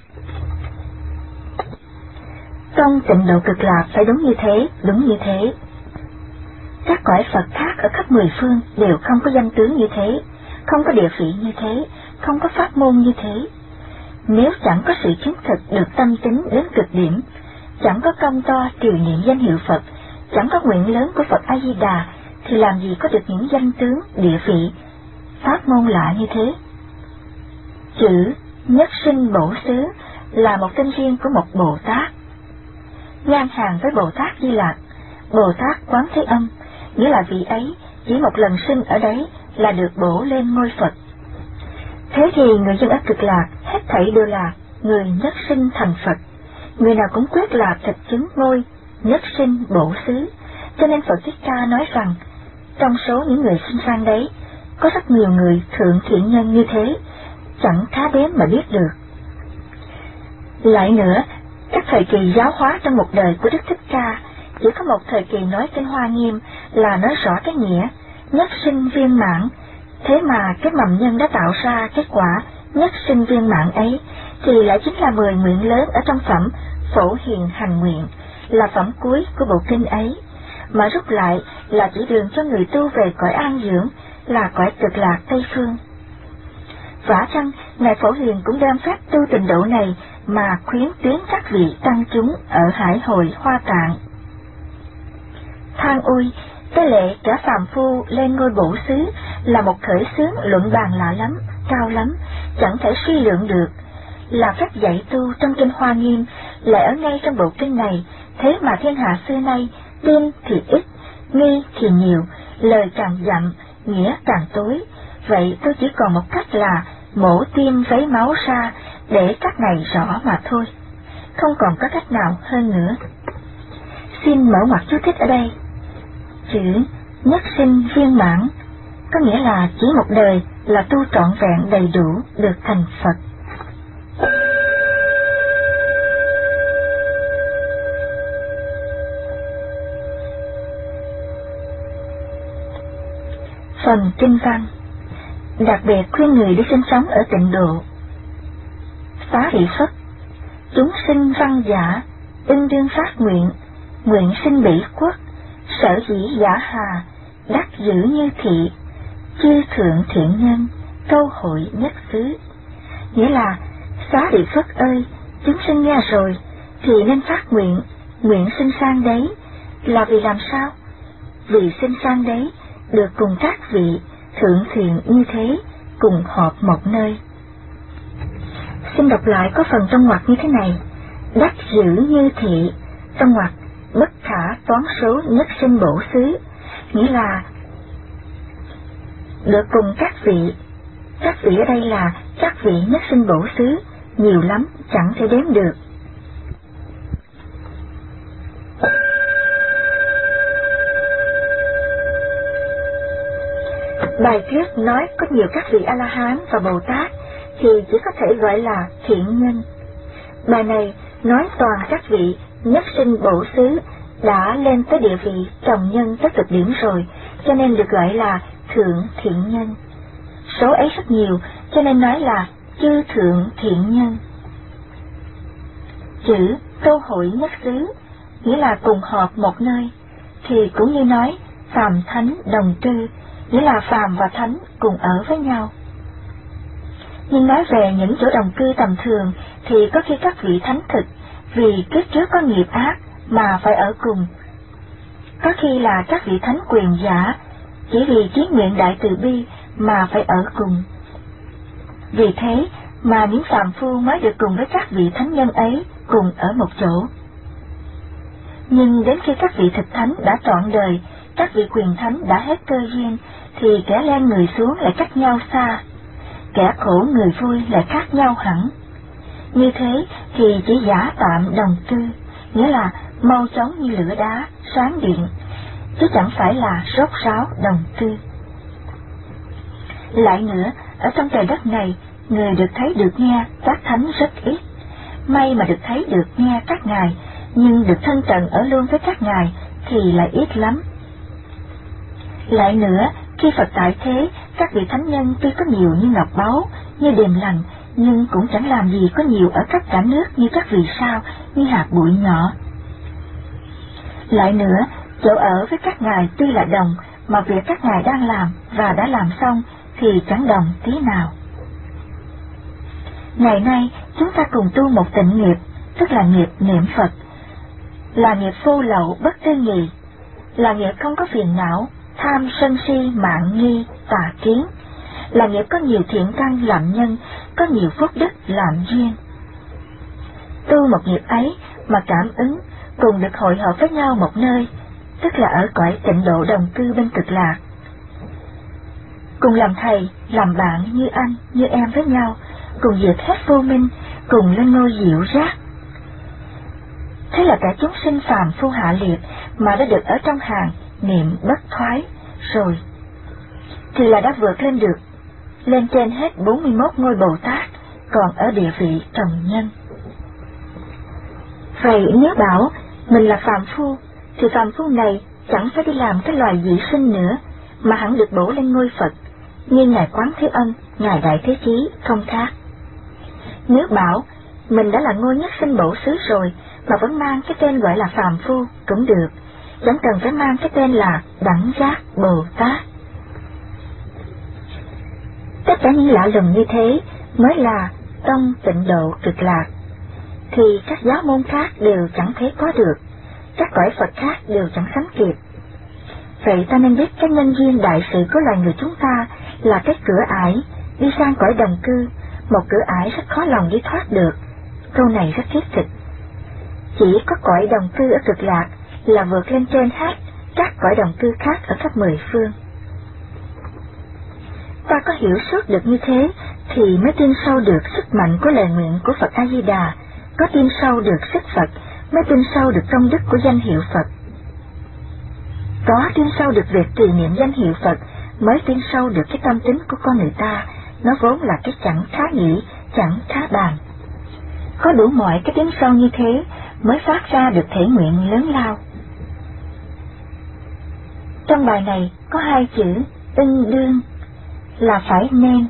Speaker 2: Trong tịnh độ Cực Lạc phải đúng như thế, đúng như thế. Các cõi Phật khác ở khắp mười phương đều không có danh tướng như thế, không có địa vị như thế, không có pháp môn như thế. Nếu chẳng có sự chứng thực được tâm tính đến cực điểm, chẳng có công to triều niệm danh hiệu Phật, chẳng có nguyện lớn của Phật A Di Đà, thì làm gì có được những danh tướng, địa vị, pháp môn lạ như thế. Chữ nhất sinh bổ xứ là một tên riêng của một Bồ Tát, ngang hàng với Bồ Tát Di Lặc, Bồ Tát Quán Thế Âm, nghĩa là vị ấy chỉ một lần sinh ở đấy là được bổ lên ngôi Phật. Thế thì người dân ở Cực Lạc hết thảy đều là người nhất sinh thành Phật, người nào cũng quyết là thực chứng ngôi nhất sinh bổ xứ. Cho nên Phật Thích Ca nói rằng, trong số những người sinh sang đấy, có rất nhiều người thượng thiện nhân như thế, chẳng khá đếm mà biết được. Lại nữa, các thời kỳ giáo hóa trong một đời của Đức Thích Ca, chỉ có một thời kỳ nói trên Hoa Nghiêm là nói rõ cái nghĩa nhất sinh viên mãn. Thế mà cái mầm nhân đã tạo ra kết quả nhất sinh viên mãn ấy thì lại chính là mười nguyện lớn ở trong phẩm Phổ Hiền Hành Nguyện là phẩm cuối của bộ kinh ấy, mà rút lại là chỉ đường cho người tu về cõi an dưỡng, là cõi cực lạc Tây Phương. Vả chăng, Ngài Phổ Hiền cũng đem phép tu tịnh độ này mà khuyến tuyến các vị tăng chúng ở Hải Hội Hoa Tạng. Than ôi, cái lệ cả phàm phu lên ngôi bổ xứ là một khởi xướng luận bàn lạ lắm, cao lắm, chẳng thể suy lượng được. Là phép dạy tu trong kinh Hoa Nghiêm, lại ở ngay trong bộ kinh này, thế mà thiên hạ xưa nay, tin thì ít, nghi thì nhiều, lời càng dặm, nghĩa càng tối. Vậy tôi chỉ còn một cách là mổ tim vấy máu ra, để các này rõ mà thôi. Không còn có cách nào hơn nữa. Xin mở ngoặc chú thích ở đây. Chữ nhất sinh viên mãn có nghĩa là chỉ một đời là tu trọn vẹn đầy đủ được thành Phật. Phần kinh văn đặc biệt khuyên người đi sinh sống ở tịnh độ. Xá Lợi Phất, chúng sinh văn giả, ưng đương phát nguyện, nguyện sinh bỉ quốc, sở dĩ giả hà, đắc giữ như thị, chư thượng thiện nhân, câu hội nhất xứ. Nghĩa là, Xá Lợi Phất ơi, chúng sinh nghe rồi, thì nên phát nguyện, nguyện sinh sang đấy, là vì làm sao? Vì sinh sang đấy, được cùng các vị thượng thiện như thế, cùng họp một nơi. Xin đọc lại có phần trong ngoặc như thế này: đắc giữ như thị, trong ngoặc bất khả toán số nhất sinh bổ xứ, nghĩa là được cùng các vị. Các vị ở đây là các vị nhất sinh bổ xứ, nhiều lắm, chẳng thể đếm được. Bài trước nói có nhiều các vị A-la-hán và Bồ Tát thì chỉ có thể gọi là thiện nhân. Bài này nói toàn các vị nhất sinh bổ xứ đã lên tới địa vị trồng nhân tới cực điểm rồi, cho nên được gọi là thượng thiện nhân. Số ấy rất nhiều, cho nên nói là chư thượng thiện nhân. Chữ câu hội nhất xứ nghĩa là cùng họp một nơi, thì cũng như nói phàm thánh đồng cư, nghĩa là phàm và thánh cùng ở với nhau. Nhưng nói về những chỗ đồng cư tầm thường thì có khi các vị thánh thực vì kiếp trước có nghiệp ác mà phải ở cùng. Có khi là các vị thánh quyền giả chỉ vì chí nguyện đại từ bi mà phải ở cùng. Vì thế mà những phàm phu mới được cùng với các vị thánh nhân ấy cùng ở một chỗ. Nhưng đến khi các vị thực thánh đã trọn đời, các vị quyền thánh đã hết cơ duyên, thì kẻ lên người xuống lại cách nhau xa, kẻ khổ người vui lại khác nhau hẳn. Như thế thì chỉ giả tạm đồng cư, nghĩa là mau chóng như lửa đá, sáng điện, chứ chẳng phải là rốt ráo đồng cư. Lại nữa, ở trong trời đất này, người được thấy được nghe các thánh rất ít. May mà được thấy được nghe các ngài, nhưng được thân cận ở luôn với các ngài thì lại ít lắm. Lại nữa, khi Phật tại thế, các vị thánh nhân tuy có nhiều như ngọc báu, như điềm lành, nhưng cũng chẳng làm gì có nhiều ở khắp cả nước như các vì sao, như hạt bụi nhỏ. Lại nữa, chỗ ở với các ngài tuy là đồng, mà việc các ngài đang làm và đã làm xong thì chẳng đồng tí nào. Ngày nay, chúng ta cùng tu một tịnh nghiệp, tức là nghiệp niệm Phật, là nghiệp vô lậu bất tư nghì, là nghiệp không có phiền não, tham sân si mạn nghi tà kiến, là nghiệp có nhiều thiện căn làm nhân, có nhiều phúc đức làm duyên. Tu một nghiệp ấy mà cảm ứng, cùng được hội họp với nhau một nơi, tức là ở cõi tịnh độ đồng cư bên cực lạc. Cùng làm thầy, làm bạn như anh, như em với nhau, cùng diệt hết vô minh, cùng lên ngôi diệu giác. Thế là cả chúng sinh phàm phu hạ liệt mà đã được ở trong hàng niệm bất thoái rồi, thì là đã vượt lên được, lên trên hết bốn mươi mốt ngôi Bồ Tát, còn ở địa vị trần nhân. Vậy nếu bảo mình là phàm phu, thì phàm phu này chẳng phải đi làm cái loài dị sinh nữa, mà hẳn được bổ lên ngôi Phật, như Ngài Quán Thế Âm, Ngài Đại Thế Chí không khác. Nếu bảo mình đã là ngôi nhất sinh bổ xứ rồi, mà vẫn mang cái tên gọi là phàm phu cũng được, chẳng cần phải mang cái tên là Đẳng Giác Bồ Tát. Tất cả những lạ lùng như thế mới là tông Tịnh Độ Cực Lạc, thì các giáo môn khác đều chẳng thể có được, các cõi Phật khác đều chẳng sánh kịp. Vậy ta nên biết cái nhân duyên đại sự của loài người chúng ta là cái cửa ải đi sang cõi đồng cư, một cửa ải rất khó lòng đi thoát được. Câu này rất thiết thực. Chỉ có cõi đồng cư ở Cực Lạc là vượt lên trên hết các cõi đồng cư khác ở khắp mười phương. Ta có hiểu suốt được như thế thì mới tin sâu được sức mạnh của lời nguyện của Phật A Di Đà, có tin sâu được sức Phật mới tin sâu được công đức của danh hiệu Phật. Có tin sâu được việc trì niệm danh hiệu Phật mới tin sâu được cái tâm tính của con người ta, nó vốn là cái chẳng khá nghĩ, chẳng khá bàn. Có đủ mọi cái tiếng sâu như thế mới phát ra được thể nguyện lớn lao. Trong bài này có hai chữ ưng đương là phải nên,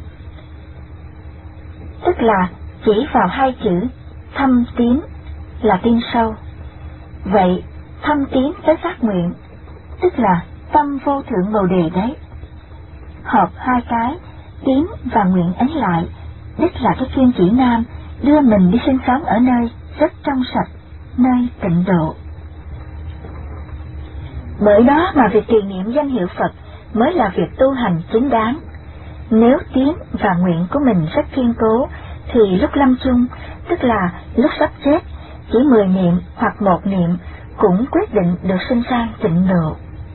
Speaker 2: tức là chỉ vào hai chữ thâm tín là tin sâu. Vậy thâm tín tới phát nguyện, tức là tâm vô thượng bồ đề đấy. Hợp hai cái tín và nguyện ấy lại, đích là cái chuyên chỉ nam đưa mình đi sinh sống ở nơi rất trong sạch, nơi tịnh độ. Bởi đó mà việc trì niệm danh hiệu Phật mới là việc tu hành chính đáng. Nếu tín và nguyện của mình rất kiên cố, thì lúc lâm chung, tức là lúc sắp chết, chỉ mười niệm hoặc một niệm cũng quyết định được sinh sang tịnh độ.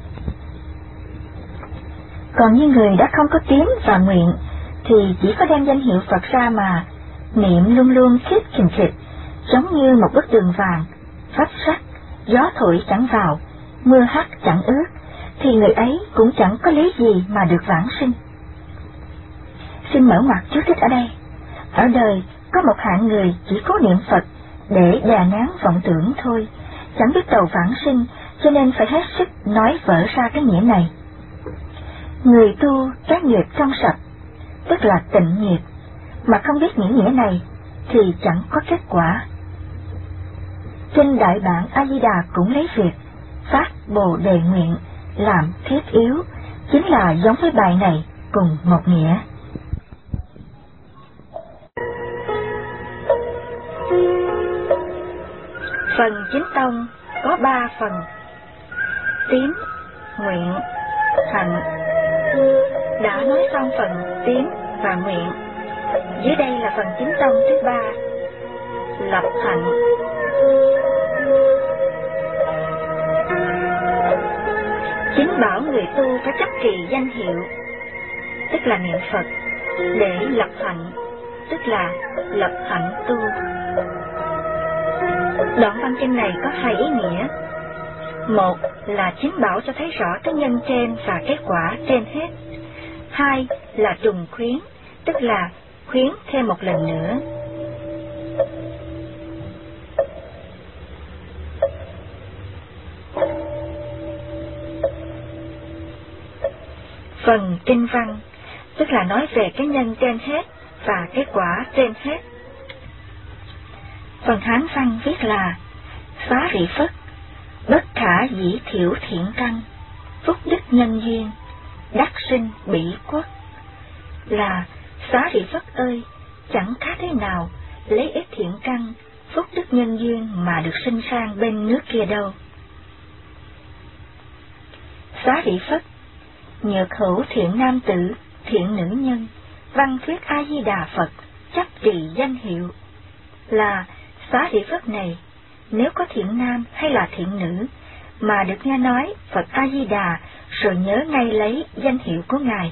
Speaker 2: Còn như người đã không có tín và nguyện, thì chỉ có đem danh hiệu Phật ra mà niệm luôn luôn khít khình khịch, giống như một bức tường vàng, vách sắt, gió thổi chẳng vào, mưa hắt chẳng ướt, thì người ấy cũng chẳng có lý gì mà được vãng sinh. Xin mở ngoặt chú thích ở đây. Ở đời có một hạng người chỉ cố niệm Phật để đè nén vọng tưởng thôi, chẳng biết cầu vãng sinh, cho nên phải hết sức nói vỡ ra cái nghĩa này. Người tu cái nghiệp trong sạch, tức là tịnh nghiệp, mà không biết những nghĩa này thì chẳng có kết quả. Trên đại bản A Di Đà cũng lấy việc phát bồ đề nguyện làm thiết yếu, chính là giống với bài này cùng một nghĩa. Phần chính tông có ba phần: tín, nguyện, hạnh. Đã nói xong phần tín và nguyện, dưới đây là phần chính tông thứ ba, lập hạnh. Chính bảo người tu phải chấp trì danh hiệu, tức là niệm Phật, để lập hạnh, tức là lập hạnh tu. Đoạn văn kinh này có hai ý nghĩa. Một là chính bảo cho thấy rõ cái nhân trên và kết quả trên hết. Hai là trùng khuyến, tức là khuyến thêm một lần nữa. Phần kinh văn, tức là nói về cái nhân trên hết và kết quả trên hết. Phần Hán văn viết là: phá rị phất, bất khả dĩ thiểu thiện căn, phúc đức nhân duyên, đắc sinh bỉ quốc. Là xá rị phất ơi, chẳng khác thế nào lấy ít thiện căn, phúc đức nhân duyên mà được sinh sang bên nước kia đâu. Xá rị phất, nhược hữu thiện nam tử, thiện nữ nhân, văn thuyết A Di Đà Phật, chấp trì danh hiệu. Là xá rị phất này, nếu có thiện nam hay là thiện nữ mà được nghe nói Phật A Di Đà rồi nhớ ngay lấy danh hiệu của Ngài.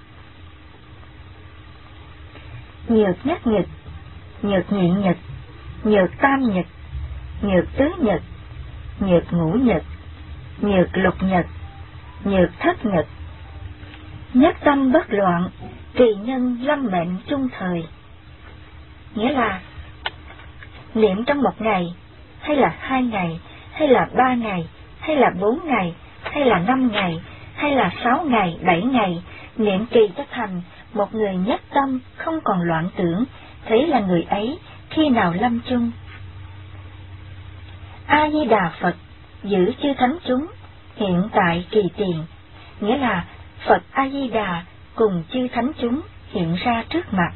Speaker 2: Nhược nhất nhật, nhược nhị nhật, nhược tam nhật, nhược tứ nhật, nhược ngũ nhật, nhược lục nhật, nhược thất nhật. Nhất tâm bất loạn, trì nhân lâm mệnh chung thời. Nghĩa là niệm trong một ngày, hay là hai ngày, hay là ba ngày, hay là bốn ngày, hay là năm ngày, hay là sáu ngày, bảy ngày, niệm trì cho thành một người nhất tâm, không còn loạn tưởng, thế là người ấy khi nào lâm chung. A Di Đà Phật giữ chư thánh chúng hiện tại kỳ tiền, nghĩa là Phật A Di Đà cùng chư thánh chúng hiện ra trước mặt.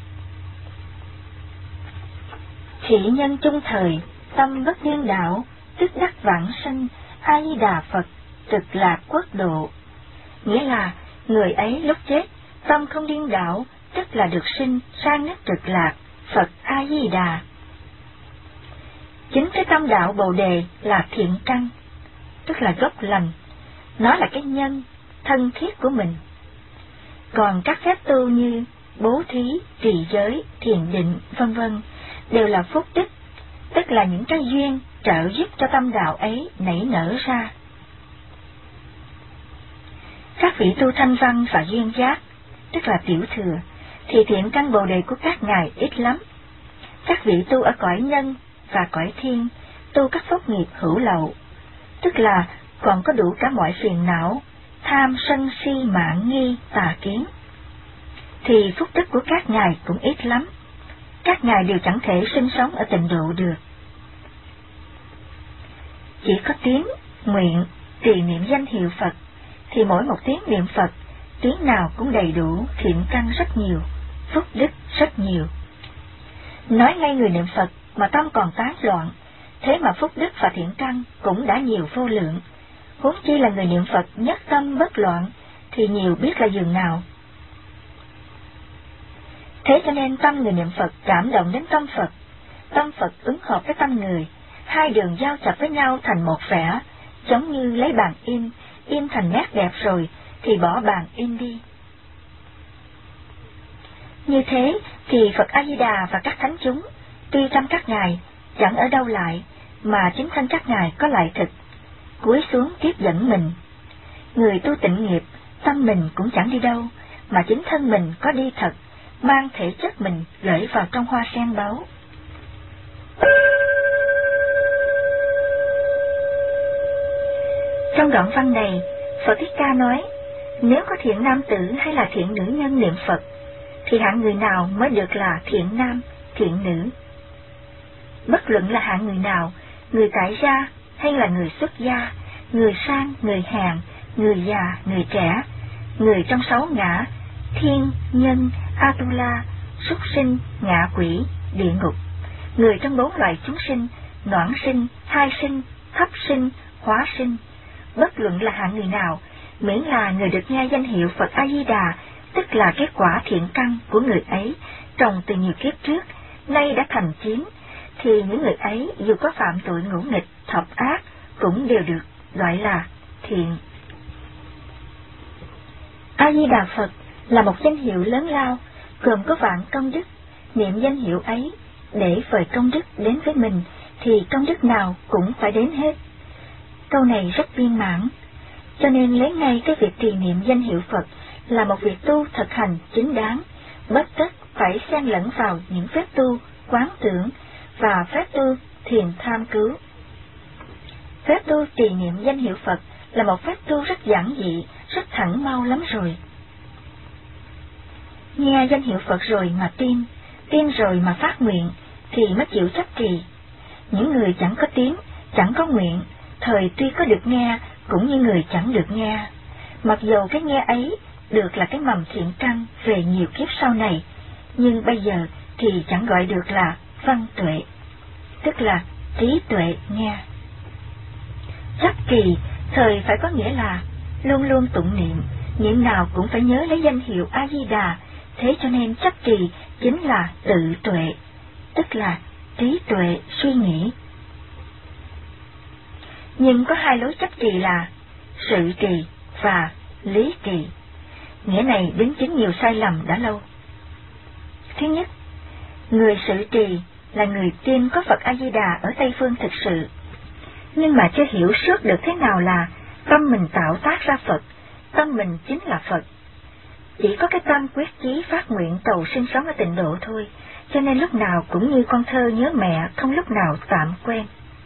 Speaker 2: Thị nhân chung thời, tâm bất điên đảo, tức đắc vãng sanh, A Di Đà Phật trực lạc quốc độ, nghĩa là người ấy lúc chết tâm không điên đảo, tức là được sinh sang nước trực lạc, Phật A Di Đà. Chính cái tâm đạo Bồ Đề là thiện căn, tức là gốc lành, nó là cái nhân thân thiết của mình. Còn các phép tu như bố thí, trì giới, thiền định, vân vân đều là phúc đức, tức là những cái duyên trợ giúp cho tâm đạo ấy nảy nở ra. Các vị tu thanh văn và duyên giác, tức là tiểu thừa, thì thiện căn Bồ Đề của các ngài ít lắm. Các vị tu ở cõi nhân và cõi thiên tu các phúc nghiệp hữu lậu, tức là còn có đủ cả mọi phiền não, tham sân si mạn nghi tà kiến, thì phúc đức của các ngài cũng ít lắm. Các ngài đều chẳng thể sinh sống ở tịnh độ được. Chỉ có tiếng, nguyện, trì niệm danh hiệu Phật, thì mỗi một tiếng niệm Phật, tiếng nào cũng đầy đủ thiện căn rất nhiều, phúc đức rất nhiều. Nói ngay người niệm Phật mà tâm còn tán loạn, thế mà phúc đức và thiện căn cũng đã nhiều vô lượng. Huống chi là người niệm Phật nhất tâm bất loạn, thì nhiều biết là dường nào. Thế cho nên tâm người niệm Phật cảm động đến tâm Phật, tâm Phật ứng hợp với tâm người, hai đường giao chập với nhau thành một vẻ, giống như lấy bàn in, in thành nét đẹp rồi thì bỏ bàn in đi. Như thế thì Phật A Di Đà và các thánh chúng, tuy tâm các ngài chẳng ở đâu lại, mà chính thân các ngài có lại thực, cúi xuống tiếp dẫn mình. Người tu tịnh nghiệp, tâm mình cũng chẳng đi đâu, mà chính thân mình có đi thật, mang thể chất mình gửi vào trong hoa sen báu. Trong đoạn văn này, Phật Thích Ca nói, nếu có thiện nam tử hay là thiện nữ nhân niệm Phật, thì hạng người nào mới được là thiện nam, thiện nữ? Bất luận là hạng người nào, người tại gia hay là người xuất gia, người sang, người hèn, người già, người trẻ, người trong sáu ngã, thiên, nhân, Atula, súc sinh, ngạ quỷ, địa ngục, người trong bốn loại chúng sinh, noãn sinh, thai sinh, thấp sinh, hóa sinh, bất luận là hạng người nào, miễn là người được nghe danh hiệu Phật A Di Đà, tức là kết quả thiện căn của người ấy trồng từ nhiều kiếp trước, nay đã thành chín, thì những người ấy dù có phạm tội ngũ nghịch, thập ác cũng đều được gọi là thiện. A Di Đà Phật là một danh hiệu lớn lao, gồm có vạn công đức. Niệm danh hiệu ấy để vời công đức đến với mình, thì công đức nào cũng phải đến hết. Câu này rất viên mãn, cho nên lấy ngay cái việc trì niệm danh hiệu Phật là một việc tu thực hành chính đáng, bất tất phải xen lẫn vào những phép tu quán tưởng và phép tu thiền tham cứu. Phép tu trì niệm danh hiệu Phật là một phép tu rất giản dị, rất thẳng mau lắm rồi. Nghe danh hiệu Phật rồi mà tin, tin rồi mà phát nguyện, thì mới chịu chấp trì. Những người chẳng có tiếng, chẳng có nguyện, thời tuy có được nghe, cũng như người chẳng được nghe. Mặc dầu cái nghe ấy được là cái mầm thiện căn về nhiều kiếp sau này, nhưng bây giờ thì chẳng gọi được là văn tuệ, tức là trí tuệ nghe. Chấp trì thời phải có nghĩa là luôn luôn tụng niệm, niệm nào cũng phải nhớ lấy danh hiệu A Di Đà. Thế cho nên chấp trì chính là tự tuệ, tức là trí tuệ suy nghĩ. Nhưng có hai lối chấp trì là sự trì và lý trì. Nghĩa này đính chính nhiều sai lầm đã lâu. Thứ nhất, người sự trì là người tin có Phật A Di Đà ở Tây Phương thực sự, nhưng mà chưa hiểu suốt được thế nào là tâm mình tạo tác ra Phật, tâm mình chính là Phật. Chỉ có cái tâm quyết chí phát nguyện cầu sinh sống ở tịnh độ thôi, cho nên lúc nào cũng như con thơ nhớ mẹ, không lúc nào tạm quên.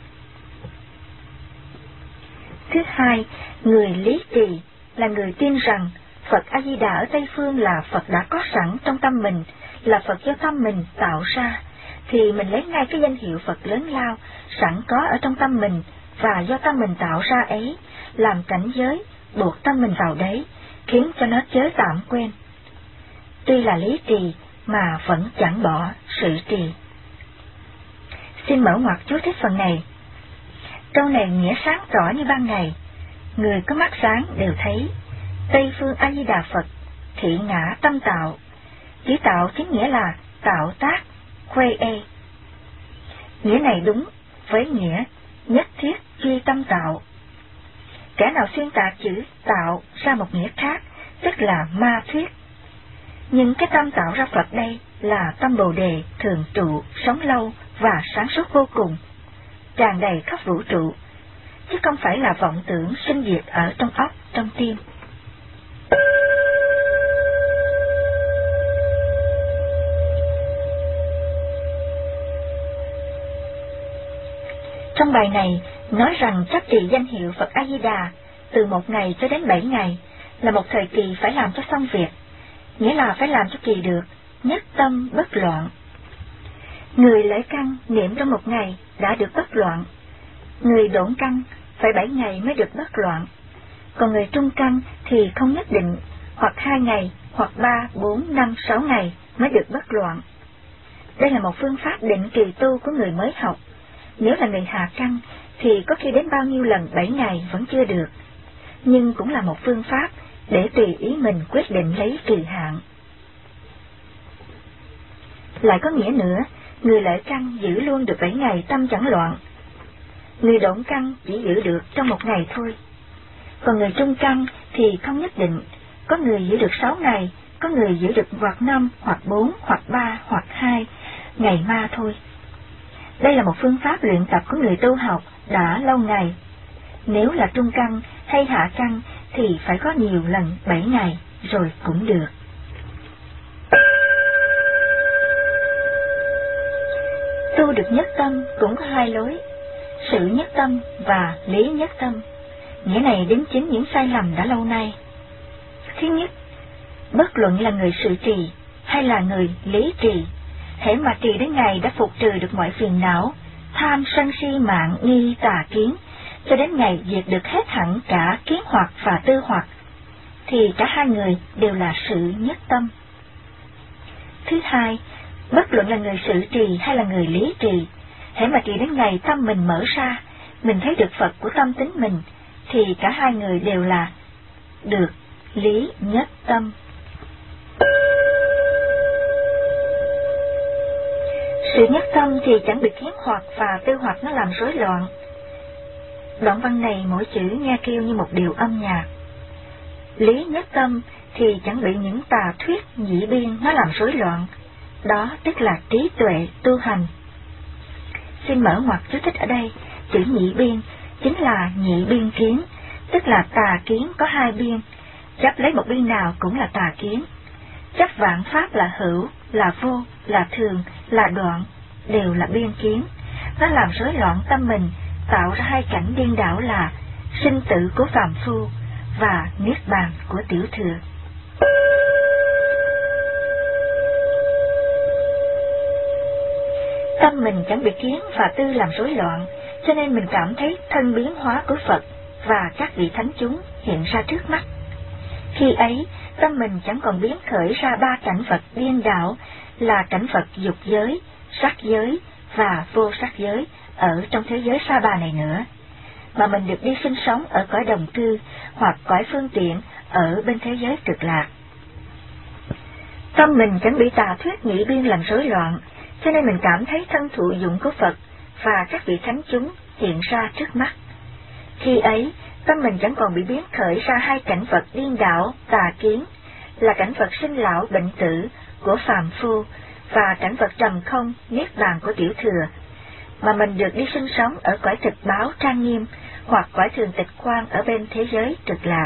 Speaker 2: Thứ hai, người lý trì là người tin rằng Phật A Di Đà ở Tây Phương là Phật đã có sẵn trong tâm mình, là Phật do tâm mình tạo ra, thì mình lấy ngay cái danh hiệu Phật lớn lao sẵn có ở trong tâm mình và do tâm mình tạo ra ấy, làm cảnh giới, buộc tâm mình vào đấy, khiến cho nó chớ tạm quên. Tuy là lý trì, mà vẫn chẳng bỏ sự trì. Xin mở ngoặc chú thích phần này. Câu này nghĩa sáng rõ như ban ngày, người có mắt sáng đều thấy. Tây phương A Di Đà Phật, thị ngã tâm tạo. Chữ tạo chính nghĩa là tạo tác, khuê ê. Nghĩa này đúng với nghĩa nhất thiết duy tâm tạo. Kẻ nào xuyên tạc chữ tạo ra một nghĩa khác, tức là ma thuyết. Nhưng cái tâm tạo ra Phật đây là tâm Bồ Đề thường trụ, sống lâu và sáng suốt vô cùng, tràn đầy khắp vũ trụ, chứ không phải là vọng tưởng sinh diệt ở trong óc, trong tim. Trong bài này nói rằng chấp trì danh hiệu Phật A Di Đà từ một ngày cho đến bảy ngày là một thời kỳ phải làm cho xong việc, nghĩa là phải làm cho kỳ được nhất tâm bất loạn. Người lễ căn niệm trong một ngày đã được bất loạn, người độn căn phải bảy ngày mới được bất loạn, còn người trung căn thì không nhất định, hoặc hai ngày, hoặc ba, bốn, năm, sáu ngày mới được bất loạn. Đây là một phương pháp định kỳ tu của người mới học. Nếu là người hạ căn thì có khi đến bao nhiêu lần bảy ngày vẫn chưa được, nhưng cũng là một phương pháp để tùy ý mình quyết định lấy kỳ hạn. Lại có nghĩa nữa, người lợi căn giữ luôn được bảy ngày tâm chẳng loạn, người độn căn chỉ giữ được trong một ngày thôi. Còn người trung căn thì không nhất định, có người giữ được sáu ngày, có người giữ được hoặc năm, hoặc bốn, hoặc ba, hoặc hai ngày ma thôi. Đây là một phương pháp luyện tập của người tu học đã lâu ngày. Nếu là trung căn hay hạ căn thì phải có nhiều lần bảy ngày rồi cũng được. Tu được nhất tâm cũng có hai lối, sự nhất tâm và lý nhất tâm. Nghĩa này đính chính những sai lầm đã lâu nay. Thứ nhất, bất luận là người sự trì hay là người lý trì, hễ mà trì đến ngày đã phục trừ được mọi phiền não, tham sân si mạng nghi tà kiến, cho đến ngày diệt được hết hẳn cả kiến hoặc và tư hoặc, thì cả hai người đều là sự nhất tâm. Thứ hai, bất luận là người sự trì hay là người lý trì, hễ mà trì đến ngày tâm mình mở ra, mình thấy được Phật của tâm tính mình, thì cả hai người đều là được lý nhất tâm. Sự nhất tâm thì chẳng bị kiến hoặc và tư hoặc nó làm rối loạn. Đoạn văn này mỗi chữ nghe kêu như một điều âm nhạc. Lý nhất tâm thì chẳng bị những tà thuyết nhị biên nó làm rối loạn. Đó tức là trí tuệ tu hành. Xin mở ngoặc chú thích ở đây, chữ nhị biên chính là nhị biên kiến, tức là tà kiến có hai biên, chấp lấy một biên nào cũng là tà kiến. Chấp vạn pháp là hữu, là vô, là thường, là đoạn, đều là biên kiến. Nó làm rối loạn tâm mình, tạo ra hai cảnh điên đảo là sinh tử của phàm phu và niết bàn của tiểu thừa. Tâm mình chẳng bị kiến và tư làm rối loạn, cho nên mình cảm thấy thân biến hóa của Phật và các vị thánh chúng hiện ra trước mắt. Khi ấy, tâm mình chẳng còn biến khởi ra ba cảnh Phật điên đảo là cảnh Phật dục giới, sắc giới và vô sắc giới ở trong thế giới sa bà này nữa, mà mình được đi sinh sống ở cõi đồng cư hoặc cõi phương tiện ở bên thế giới cực lạc. Tâm mình chẳng bị tà thuyết nhị biên làm rối loạn, cho nên mình cảm thấy thân thụ dụng của Phật và các vị thánh chúng hiện ra trước mắt. Khi ấy, tâm mình chẳng còn bị biến khởi ra hai cảnh Phật điên đảo, tà kiến, là cảnh Phật sinh lão bệnh tử của phàm phu và cảnh Phật trầm không, niết bàn của tiểu thừa, mà mình được đi sinh sống ở cõi thực báo trang nghiêm hoặc cõi thường tịch quan ở bên thế giới cực lạc.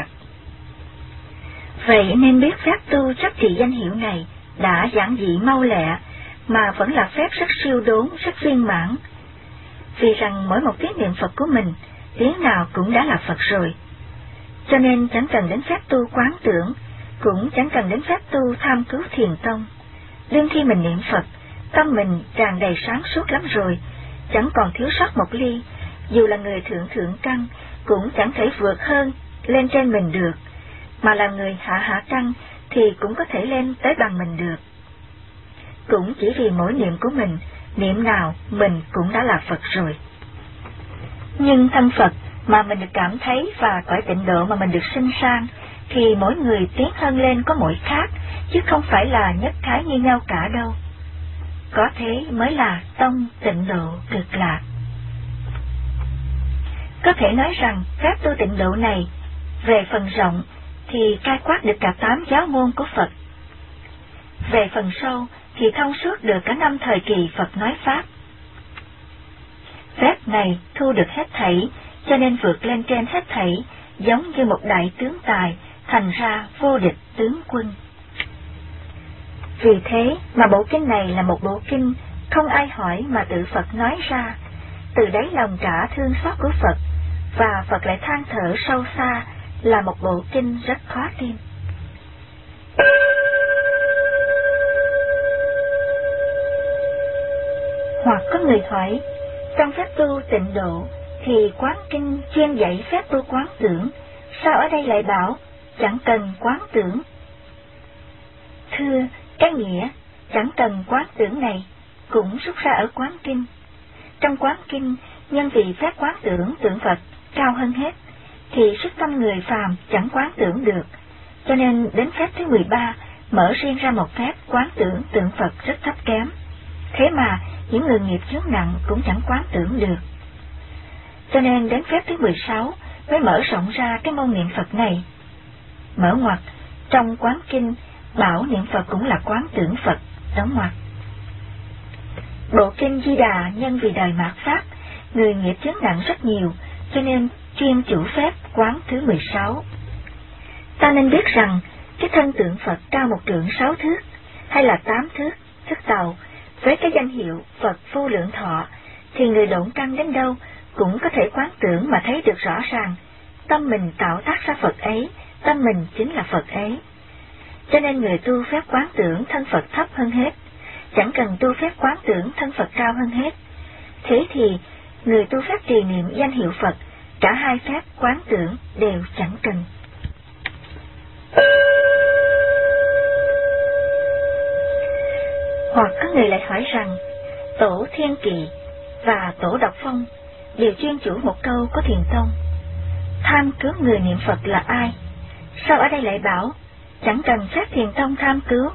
Speaker 2: Vậy nên biết phép tu chấp trì danh hiệu này đã giản dị mau lẹ, mà vẫn là phép rất siêu đốn, rất viên mãn. Vì rằng mỗi một tiếng niệm Phật của mình, tiếng nào cũng đã là Phật rồi. Cho nên chẳng cần đến phép tu quán tưởng, cũng chẳng cần đến phép tu tham cứu thiền tông. Đương khi mình niệm Phật, tâm mình tràn đầy sáng suốt lắm rồi, chẳng còn thiếu sót một ly, dù là người thượng thượng căn, cũng chẳng thể vượt hơn, lên trên mình được, mà là người hạ hạ căn thì cũng có thể lên tới bằng mình được. Cũng chỉ vì mỗi niệm của mình, niệm nào mình cũng đã là Phật rồi. Nhưng thân Phật mà mình được cảm thấy và cõi tịnh độ mà mình được sinh sang, thì mỗi người tiến thân lên có mỗi khác, chứ không phải là nhất thái như nhau cả đâu. Có thế mới là tông tịnh độ cực lạc. Có thể nói rằng phép tu tịnh độ này, về phần rộng thì khai quát được cả tám giáo môn của Phật. Về phần sâu thì thông suốt được cả năm thời kỳ Phật nói Pháp. Phép này thu được hết thảy, cho nên vượt lên trên hết thảy, giống như một đại tướng tài, thành ra vô địch tướng quân. Vì thế mà bộ kinh này là một bộ kinh không ai hỏi mà tự Phật nói ra, từ đáy lòng trả thương xót của Phật, và Phật lại than thở sâu xa, là một bộ kinh rất khó tin. Hoặc có người hỏi, trong phép tu tịnh độ thì quán kinh chuyên dạy phép tu quán tưởng, sao ở đây lại bảo chẳng cần quán tưởng? Thưa, cái nghĩa chẳng cần quán tưởng này cũng rút ra ở quán kinh. Trong quán kinh, nhân vì phép quán tưởng tưởng Phật cao hơn hết, thì sức tâm người phàm chẳng quán tưởng được, cho nên đến phép thứ mười ba mở riêng ra một phép quán tưởng tượng Phật rất thấp kém. Thế mà những người nghiệp chướng nặng cũng chẳng quán tưởng được. Cho nên đến phép thứ mười sáu mới mở rộng ra cái môn niệm Phật này. Mở ngoặt, trong quán kinh bảo niệm Phật cũng là quán tưởng Phật, đóng ngoặt. Bộ kinh Di Đà nhân vì đời mạt Pháp, người nghiệp chướng nặng rất nhiều, cho nên chuyên chủ phép quán thứ mười sáu. Ta nên biết rằng cái thân tượng Phật cao một trượng sáu thước, hay là tám thước, thức tàu, với cái danh hiệu Phật vô lượng thọ, thì người độn căn đến đâu cũng có thể quán tưởng mà thấy được rõ ràng, tâm mình tạo tác ra Phật ấy, tâm mình chính là Phật ấy. Cho nên người tu phép quán tưởng thân Phật thấp hơn hết, chẳng cần tu phép quán tưởng thân Phật cao hơn hết. Thế thì người tu phép trì niệm danh hiệu Phật, cả hai phép quán tưởng đều chẳng cần. Hoặc có người lại hỏi rằng, Tổ Thiên Kỳ và Tổ Độc Phong đều chuyên chủ một câu của Thiền Tông: tham cứu người niệm Phật là ai? Sao ở đây lại bảo chẳng cần phép Thiền Tông tham cứu?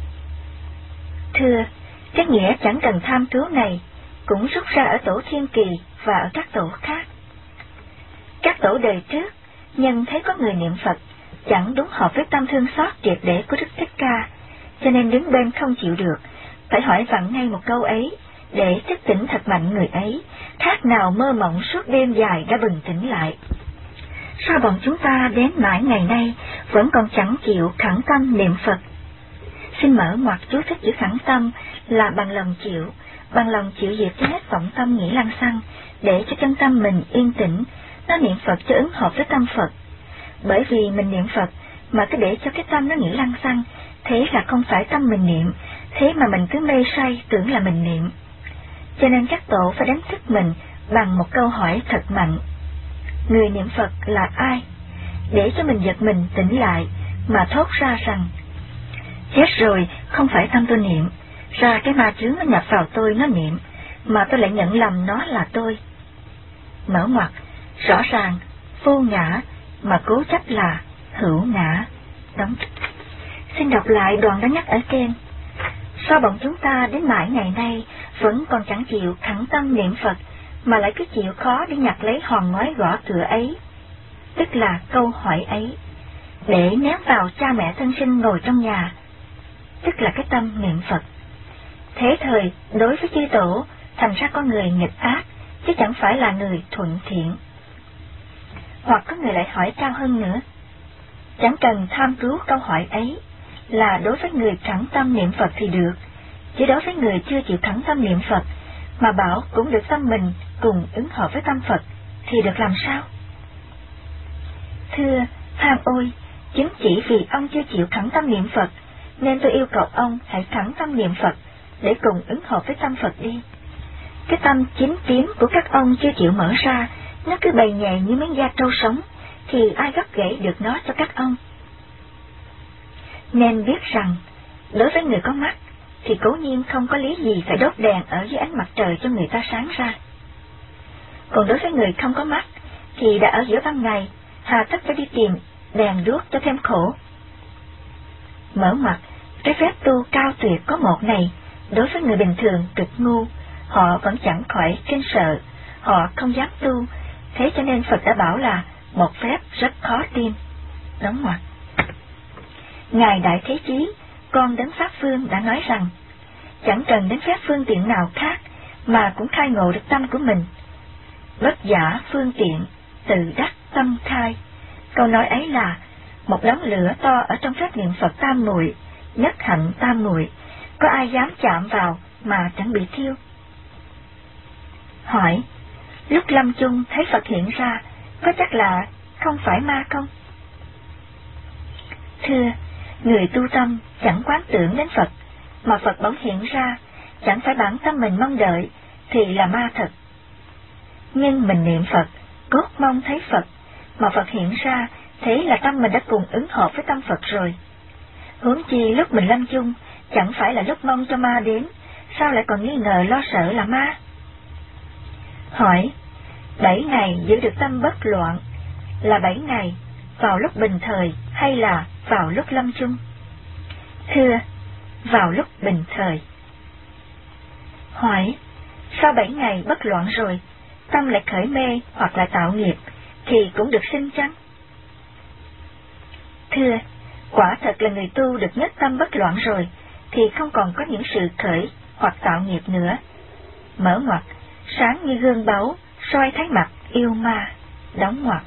Speaker 2: Thưa, cái nghĩa chẳng cần tham cứu này cũng rút ra ở Tổ Thiên Kỳ và ở các tổ khác. Các tổ đời trước, nhân thấy có người niệm Phật chẳng đúng hợp với tâm thương xót triệt để của Đức Thích Ca, cho nên đứng bên không chịu được, phải hỏi vặn ngay một câu ấy, để thức tỉnh thật mạnh người ấy, khác nào mơ mộng suốt đêm dài đã bừng tỉnh lại. Sao bọn chúng ta đến mãi ngày nay vẫn còn chẳng chịu khẳng tâm niệm Phật? Xin mở ngoặt chú thích chữ khẳng tâm là bằng lòng chịu, bằng lòng chịu diệt cho hết vọng tâm nghĩ lăng xăng, để cho chân tâm mình yên tĩnh, nó niệm Phật cho ứng hợp với tâm Phật. Bởi vì mình niệm Phật mà cứ để cho cái tâm nó nghĩ lăng xăng, thế là không phải tâm mình niệm, thế mà mình cứ mê say tưởng là mình niệm. Cho nên các tổ phải đánh thức mình bằng một câu hỏi thật mạnh: người niệm Phật là ai? Để cho mình giật mình tỉnh lại mà thốt ra rằng, chết rồi, không phải tâm tôi niệm, ra cái ma chướng nó nhập vào tôi nó niệm, mà tôi lại nhận lầm nó là tôi. Mở ngoặt, rõ ràng vô ngã mà cố chấp là hữu ngã. Đóng. Xin đọc lại đoạn đã nhắc ở trên. Sao bọn chúng ta đến mãi ngày nay vẫn còn chẳng chịu thẳng tâm niệm Phật, mà lại cứ chịu khó đi nhặt lấy hòn ngói gõ cửa ấy, tức là câu hỏi ấy, để ném vào cha mẹ thân sinh ngồi trong nhà, tức là cái tâm niệm Phật. Thế thời đối với chư tổ thành ra con người nghịch ác, chứ chẳng phải là người thuận thiện. Hoặc có người lại hỏi cao hơn nữa, chẳng cần tham cứu câu hỏi ấy, là đối với người thẳng tâm niệm Phật thì được, chứ đối với người chưa chịu thẳng tâm niệm Phật mà bảo cũng được tâm mình cùng ứng hợp với tâm Phật thì được làm sao? Thưa, tham ôi, chính chỉ vì ông chưa chịu thẳng tâm niệm Phật nên tôi yêu cầu ông hãy thẳng tâm niệm Phật để cùng ứng hợp với tâm Phật đi. cái tâm chín tím của các ông chưa chịu mở ra, nó cứ bầy nhầy như miếng da trâu sống, thì ai gấp gãy được nó cho các ông? Nên biết rằng, đối với người có mắt, thì cố nhiên không có lý gì phải đốt đèn ở dưới ánh mặt trời cho người ta sáng ra. Còn đối với người không có mắt, thì đã ở giữa ban ngày, hà tất phải đi tìm đèn đuốc cho thêm khổ. Mở mặt, cái phép tu cao tuyệt có một này, đối với người bình thường cực ngu, họ vẫn chẳng khỏi kinh sợ, họ không dám tu, thế cho nên Phật đã bảo là một phép rất khó tin. Đóng ngoặc. Ngài Đại Thế Chí, con Đấng Pháp Phương đã nói rằng, chẳng cần đến phép phương tiện nào khác mà cũng khai ngộ được tâm của mình. Bất giả phương tiện, tự đắc tâm khai. Câu nói ấy là một đống lửa to ở trong pháp niệm Phật tam muội, nhất hạnh tam muội, có ai dám chạm vào mà chẳng bị thiêu? Hỏi, lúc lâm chung thấy Phật hiện ra, có chắc là không phải ma không? Thưa, người tu tâm chẳng quán tưởng đến Phật, mà Phật bỗng hiện ra, chẳng phải bản tâm mình mong đợi, thì là ma thật. Nhưng mình niệm Phật, cốt mong thấy Phật, mà Phật hiện ra, thế là tâm mình đã cùng ứng hợp với tâm Phật rồi. Huống chi lúc mình lâm chung, chẳng phải là lúc mong cho ma đến, sao lại còn nghi ngờ lo sợ là ma? Hỏi, bảy ngày giữ được tâm bất loạn, là bảy ngày vào lúc bình thời hay là vào lúc lâm chung? Thưa, vào lúc bình thời. Hỏi, sau bảy ngày bất loạn rồi, tâm lại khởi mê hoặc là tạo nghiệp, thì cũng được sinh chăng? Thưa, quả thật là người tu được nhất tâm bất loạn rồi, thì không còn có những sự khởi hoặc tạo nghiệp nữa. Mở ngoặc, sáng như gương báu, soi thấy mặt yêu ma. Đóng ngoặc.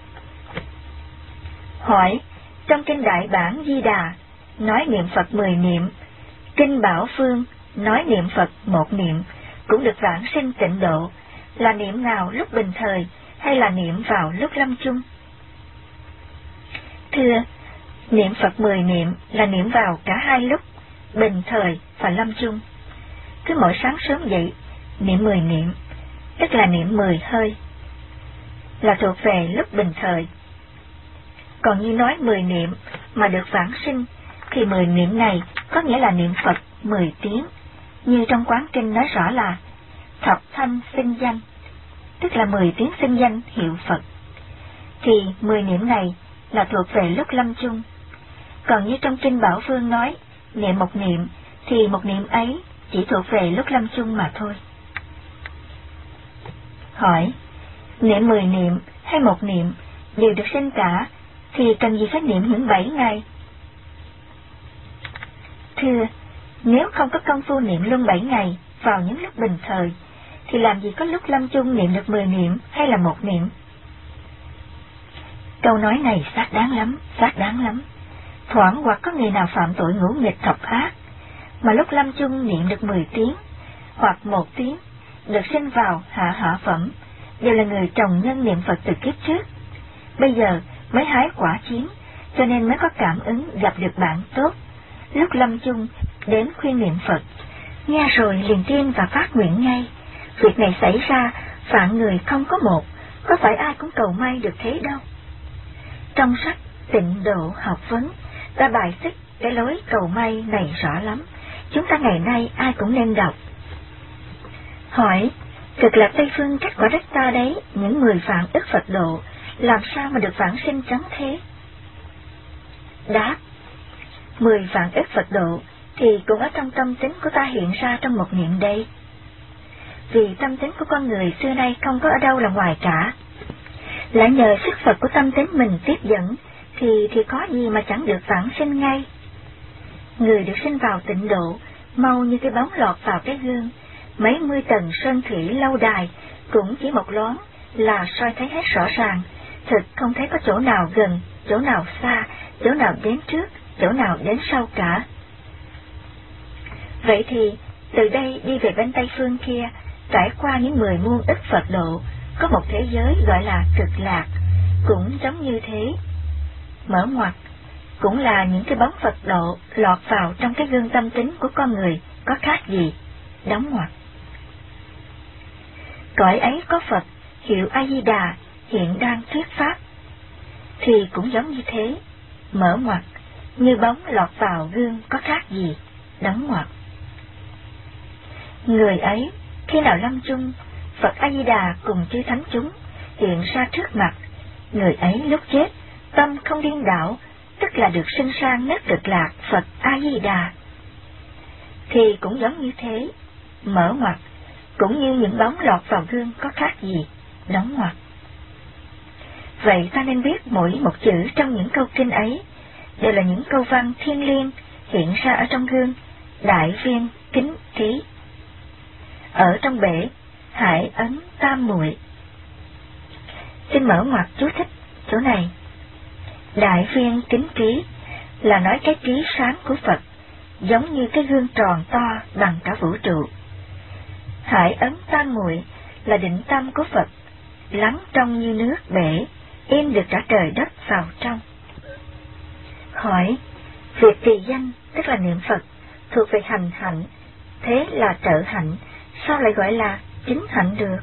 Speaker 2: Hỏi, trong kinh Đại Bản Di Đà, nói niệm Phật mười niệm, kinh Bảo Phương, nói niệm Phật một niệm, cũng được vãng sinh tịnh độ, là niệm nào lúc bình thời, hay là niệm vào lúc lâm chung? Thưa, niệm Phật mười niệm là niệm vào cả hai lúc, bình thời và lâm chung. Cứ mỗi sáng sớm dậy, niệm mười niệm, tức là niệm mười hơi, là thuộc về lúc bình thời. Còn như nói mười niệm mà được vãng sinh, thì mười niệm này có nghĩa là niệm Phật mười tiếng, như trong Quán Kinh nói rõ là thập thanh xưng danh, tức là mười tiếng xưng danh hiệu Phật. Thì mười niệm này là thuộc về lúc lâm chung. Còn như trong kinh Bảo Phương nói niệm một niệm, thì một niệm ấy chỉ thuộc về lúc lâm chung mà thôi. Hỏi, niệm mười niệm hay một niệm đều được sinh cả, thì cần gì phải niệm những bảy ngày? Thưa, nếu không có công phu niệm luôn bảy ngày vào những lúc bình thời, thì làm gì có lúc lâm chung niệm được mười niệm hay là một niệm? Câu nói này xác đáng lắm, xác đáng lắm. Thoảng hoặc có người nào phạm tội ngũ nghịch thập ác, mà lúc lâm chung niệm được mười tiếng, hoặc một tiếng, được sinh vào hạ hạ phẩm, đều là người trồng nhân niệm Phật từ kiếp trước. Bây giờ mới hái quả chín, cho nên mới có cảm ứng gặp được bạn tốt. Lúc lâm chung đến khuyên niệm Phật, nghe rồi liền tin và phát nguyện ngay. Việc này xảy ra vạn người không có một, có phải ai cũng cầu may được thế đâu. Trong sách Tịnh Độ Học Vấn đã bài xích cái lối cầu may này rõ lắm, chúng ta ngày nay ai cũng nên đọc. Hỏi, cực lạc Tây Phương cách quả đất ta đấy, những mười vạn ức Phật độ, làm sao mà được vãng sinh chóng thế? Đáp, mười vạn ức Phật độ thì cũng ở trong tâm tính của ta hiện ra trong một niệm đây. Vì tâm tính của con người xưa nay không có ở đâu là ngoài cả. Lại nhờ sức Phật của tâm tính mình tiếp dẫn, thì thì có gì mà chẳng được vãng sinh ngay. Người được sinh vào tịnh độ, mau như cái bóng lọt vào cái gương, mấy mươi tầng sơn thủy lâu đài, cũng chỉ một loáng là soi thấy hết rõ ràng, thực không thấy có chỗ nào gần, chỗ nào xa, chỗ nào đến trước, chỗ nào đến sau cả. Vậy thì, từ đây đi về bên Tây Phương kia, trải qua những mười muôn ức Phật độ, có một thế giới gọi là cực lạc, cũng giống như thế. Mở ngoặc, cũng là những cái bóng Phật độ lọt vào trong cái gương tâm tính của con người, có khác gì. Đóng ngoặc. cõi ấy có Phật hiệu A Di Đà hiện đang thuyết pháp, thì cũng giống như thế, mở ngoặt, như bóng lọt vào gương có khác gì, đóng ngoặt. Người ấy khi nào lâm chung, Phật A Di Đà cùng chư thánh chúng hiện ra trước mặt, người ấy lúc chết tâm không điên đảo, tức là được sinh sang nước Cực Lạc Phật A Di Đà. Thì cũng giống như thế, mở ngoặt, cũng như những bóng lọt vào gương có khác gì, đóng ngoặt. Vậy ta nên biết mỗi một chữ trong những câu kinh ấy đều là những câu văn thiêng liêng hiện ra ở trong gương đại viên kính ký. Ở trong bể hải ấn tam muội. Xin mở ngoặt chú thích chỗ này. Đại viên kính ký là nói cái trí sáng của Phật giống như cái gương tròn to bằng cả vũ trụ. Hải ấn tam muội là định tâm của Phật, lắng trong như nước bể, im được cả trời đất vào trong. Hỏi, việc trì danh tức là niệm Phật thuộc về hành hạnh, thế là trợ hạnh, sao lại gọi là chính hạnh được?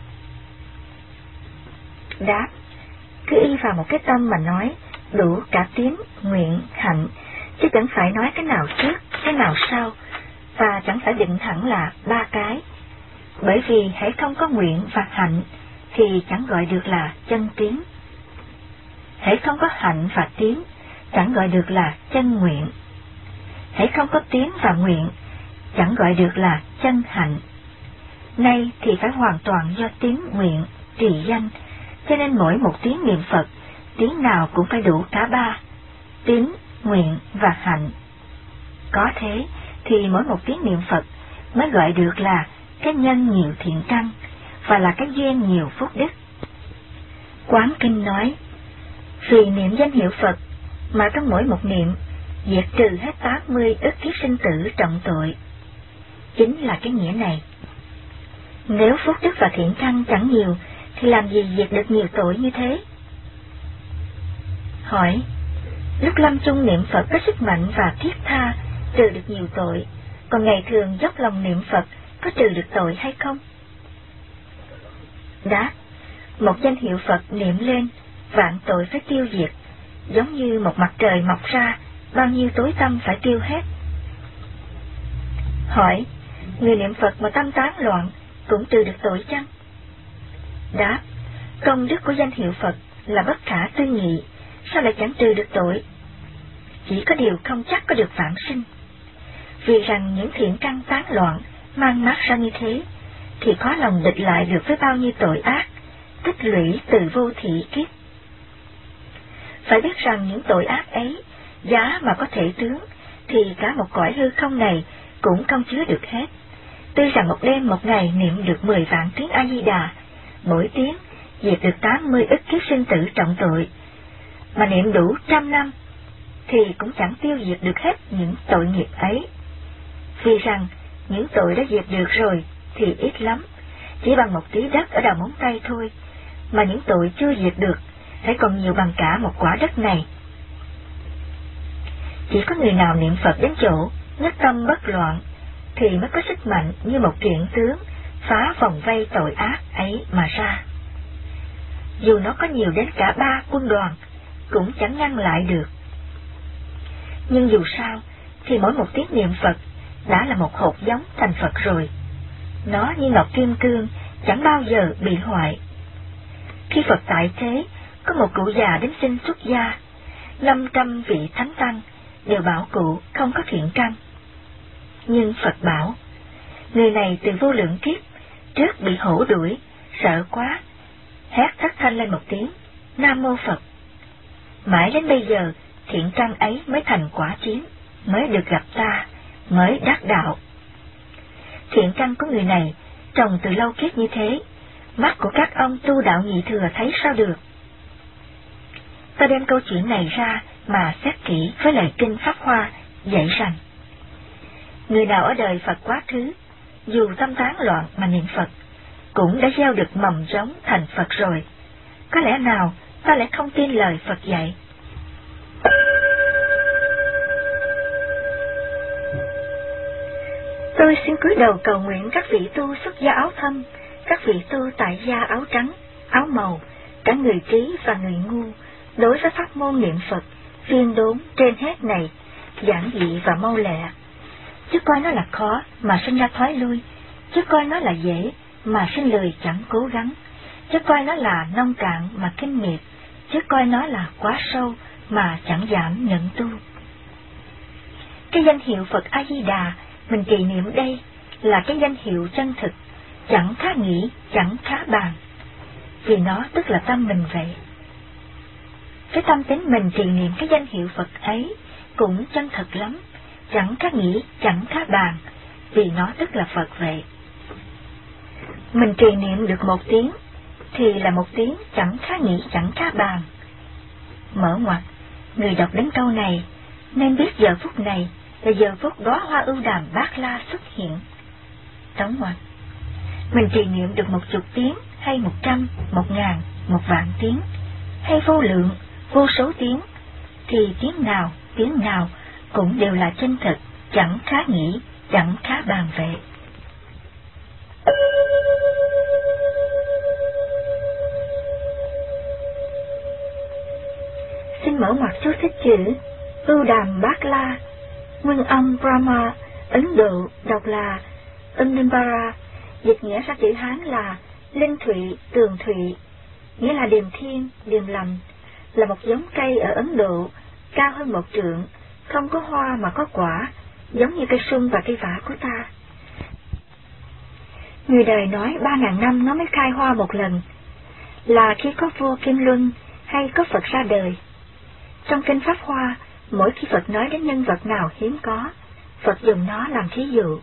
Speaker 2: Đáp, cứ y vào một cái tâm mà nói đủ cả tín, nguyện, hạnh, chứ chẳng phải nói cái nào trước, cái nào sau, và chẳng phải định hẳn là ba cái. Bởi vì hãy không có nguyện và hạnh thì chẳng gọi được là chân tín. Hãy không có hạnh và tín chẳng gọi được là chân nguyện. Hãy không có tín và nguyện chẳng gọi được là chân hạnh. Nay thì phải hoàn toàn do tín nguyện, trì danh, cho nên mỗi một tiếng niệm Phật, tiếng nào cũng phải đủ cả ba, tín, nguyện và hạnh. Có thế thì mỗi một tiếng niệm Phật mới gọi được là cái nhân nhiều thiện căn, và là cái duyên nhiều phúc đức. Quán Kinh nói, vì niệm danh hiệu Phật mà trong mỗi một niệm diệt trừ hết tám mươi ức kiếp sinh tử trọng tội. Chính là cái nghĩa này. Nếu phúc đức và thiện căn chẳng nhiều thì làm gì diệt được nhiều tội như thế? Hỏi, lúc lâm chung niệm Phật có sức mạnh và thiết tha trừ được nhiều tội, còn ngày thường dốc lòng niệm Phật có trừ được tội hay không? Đáp, một danh hiệu Phật niệm lên, vạn tội phải tiêu diệt, giống như một mặt trời mọc ra, bao nhiêu tối tăm phải tiêu hết. Hỏi, người niệm Phật mà tâm tán loạn cũng trừ được tội chăng? Đáp, công đức của danh hiệu Phật là bất khả tư nghị, sao lại chẳng trừ được tội? Chỉ có điều không chắc có được vãng sinh. Vì rằng những thiện căn tán loạn mang mát ra như thế, thì khó lòng địch lại được với bao nhiêu tội ác tích lũy từ vô thị kiếp. Phải biết rằng những tội ác ấy, giá mà có thể tướng, thì cả một cõi hư không này cũng không chứa được hết. Tuy rằng một đêm một ngày niệm được mười vạn tiếng A Di Đà, mỗi tiếng diệt được tám mươi ức kiếp sinh tử trọng tội, mà niệm đủ trăm năm thì cũng chẳng tiêu diệt được hết những tội nghiệp ấy. Vì rằng những tội đã diệt được rồi thì ít lắm, chỉ bằng một tí đất ở đầu móng tay thôi, mà những tội chưa diệt được hãy còn nhiều bằng cả một quả đất này. Chỉ có người nào niệm Phật đến chỗ nhất tâm bất loạn thì mới có sức mạnh như một kiện tướng phá vòng vây tội ác ấy mà ra. Dù nó có nhiều đến cả ba quân đoàn cũng chẳng ngăn lại được. Nhưng dù sao thì mỗi một tiếng niệm Phật đã là một hột giống thành Phật rồi. Nó như ngọc kim cương, chẳng bao giờ bị hoại. Khi Phật tại thế, có một cụ già đến xin xuất gia, năm trăm vị thánh tăng đều bảo cụ không có thiện căn. Nhưng Phật bảo, người này từ vô lượng kiếp trước bị hổ đuổi, sợ quá, hét thất thanh lên một tiếng, Nam Mô Phật. Mãi đến bây giờ, thiện căn ấy mới thành quả chiến, mới được gặp ta, mới đắc đạo. Thiện căn của người này trồng từ lâu kiếp như thế, mắt của các ông tu đạo nhị thừa thấy sao được? Ta đem câu chuyện này ra mà xét kỹ với lời kinh Pháp Hoa dạy rằng, người nào ở đời Phật quá khứ, dù tâm tán loạn mà niệm Phật, cũng đã gieo được mầm giống thành Phật rồi. Có lẽ nào ta lại không tin lời Phật dạy? Tôi xin cúi đầu cầu nguyện các vị tu xuất gia áo thâm Các vị tu tại gia áo trắng, áo màu, cả người trí và người ngu, đối với pháp môn niệm Phật, viên đốn trên hết này, giản dị và mau lẹ. Chứ coi nó là khó mà sinh ra thoái lui, chứ coi nó là dễ mà sinh lười chẳng cố gắng, chứ coi nó là nông cạn mà kinh miệt, chứ coi nó là quá sâu mà chẳng giảm nhận tu. Cái danh hiệu Phật A Di Đà mình trì niệm đây là cái danh hiệu chân thực, chẳng khá nghĩ, chẳng khá bàn, vì nó tức là tâm mình vậy. Cái tâm tính mình trì niệm cái danh hiệu Phật ấy cũng chân thật lắm, chẳng khá nghĩ, chẳng khá bàn, vì nó tức là Phật vậy. Mình trì niệm được một tiếng thì là một tiếng chẳng khá nghĩ, chẳng khá bàn. Mở ngoặt, người đọc đến câu này nên biết giờ phút này là giờ phút đóa hoa ưu đàm Bát La xuất hiện. Đóng ngoặt, mình trì niệm được một chục tiếng, hay một trăm, một ngàn, một vạn tiếng, hay vô lượng, vô số tiếng, thì tiếng nào, tiếng nào cũng đều là chân thực, chẳng khá nghĩ, chẳng khá bàn vậy. Xin mở ngoặc chú thích chữ Ưu Đàm Bát La, nguyên âm Brahma, Ấn Độ đọc là Undambara, dịch nghĩa ra chữ Hán là linh thụy, tường thụy, nghĩa là điềm thiên, điềm lành, là một giống cây ở Ấn Độ, cao hơn một trượng, không có hoa mà có quả, giống như cây sung và cây vả của ta. Người đời nói ba ngàn năm nó mới khai hoa một lần, là khi có vua Kim Luân hay có Phật ra đời. Trong kinh Pháp Hoa, mỗi khi Phật nói đến nhân vật nào hiếm có, Phật dùng nó làm thí dụ.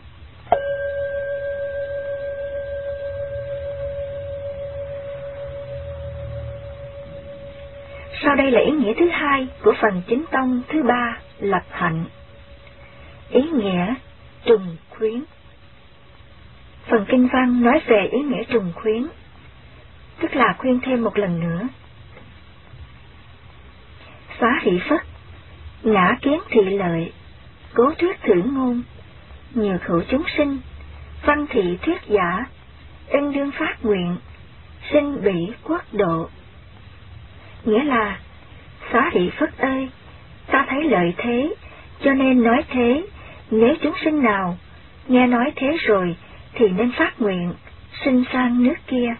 Speaker 2: Sau đây là ý nghĩa thứ hai của phần chính tông thứ ba, lập hạnh. Ý nghĩa trùng khuyến. Phần kinh văn nói về ý nghĩa trùng khuyến, tức là khuyên thêm một lần nữa. Xá hỷ phất, ngã kiến thị lợi, cố thuyết thử ngôn, nhiều khẩu chúng sinh, văn thị thuyết giả, ân đương phát nguyện, sinh bỉ quốc độ. Nghĩa là, xá hỷ phất ơi, ta thấy lợi thế, cho nên nói thế, nếu chúng sinh nào nghe nói thế rồi thì nên phát nguyện, sinh sang nước kia.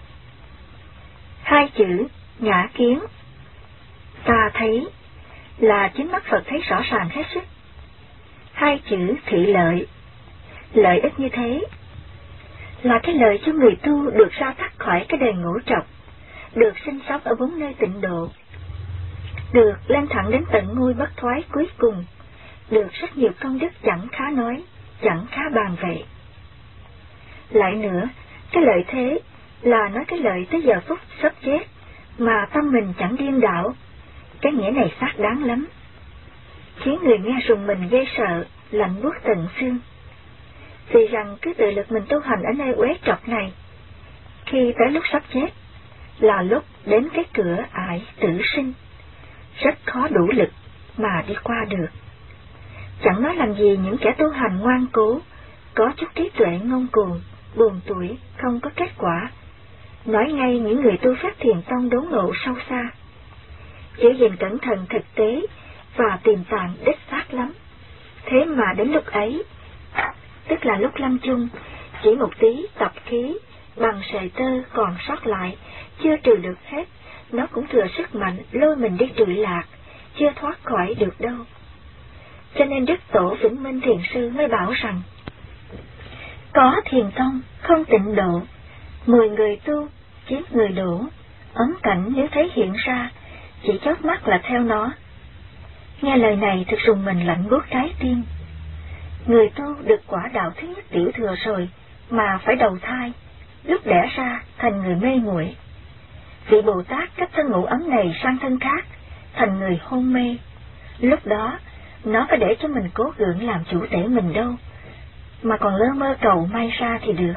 Speaker 2: Hai chữ ngã kiến, ta thấy, là chính mắt Phật thấy rõ ràng hết sức. Hai chữ thị lợi, lợi ích như thế, là cái lợi cho người tu được ra thoát khỏi cái đời ngũ trọc, được sinh sống ở bốn nơi tịnh độ, được lên thẳng đến tận ngôi bất thoái cuối cùng, được rất nhiều công đức chẳng khá nói, chẳng khá bàn vậy. Lại nữa, cái lợi thế là nói cái lợi tới giờ phút sắp chết, mà tâm mình chẳng điên đảo. Cái nghĩa này xác đáng lắm, khiến người nghe rùng mình ghê sợ, lạnh buốt tận xương. Vì rằng cứ tự lực mình tu hành ở nơi uế trọc này, khi tới lúc sắp chết, là lúc đến cái cửa ải tử sinh, rất khó đủ lực mà đi qua được. Chẳng nói làm gì những kẻ tu hành ngoan cố, có chút trí tuệ ngông cuồng, buồn tuổi, không có kết quả. Nói ngay những người tu phát thiền tông đốn ngộ sâu xa, giữ gìn cẩn thận thực tế và tìm tàng đích xác lắm. Thế mà đến lúc ấy, tức là lúc lâm chung, chỉ một tí tập khí bằng sợi tơ còn sót lại, chưa trừ được hết, nó cũng thừa sức mạnh lôi mình đi trụy lạc, chưa thoát khỏi được đâu. Cho nên Đức Tổ Vĩnh Minh Thiền Sư mới bảo rằng, có thiền tông không tịnh độ, mười người tu chín người đổ, ấn cảnh nếu thấy hiện ra, chỉ chớp mắt là theo nó. Nghe lời này thực rùng mình lạnh buốt trái tim. Người tu được quả đạo thứ nhất tiểu thừa rồi mà phải đầu thai, lúc đẻ ra thành người mê muội. Vị Bồ Tát cách thân ngũ ấm này sang thân khác, thành người hôn mê. Lúc đó nó có để cho mình cố gượng làm chủ tể mình đâu, mà còn lơ mơ cầu may ra thì được.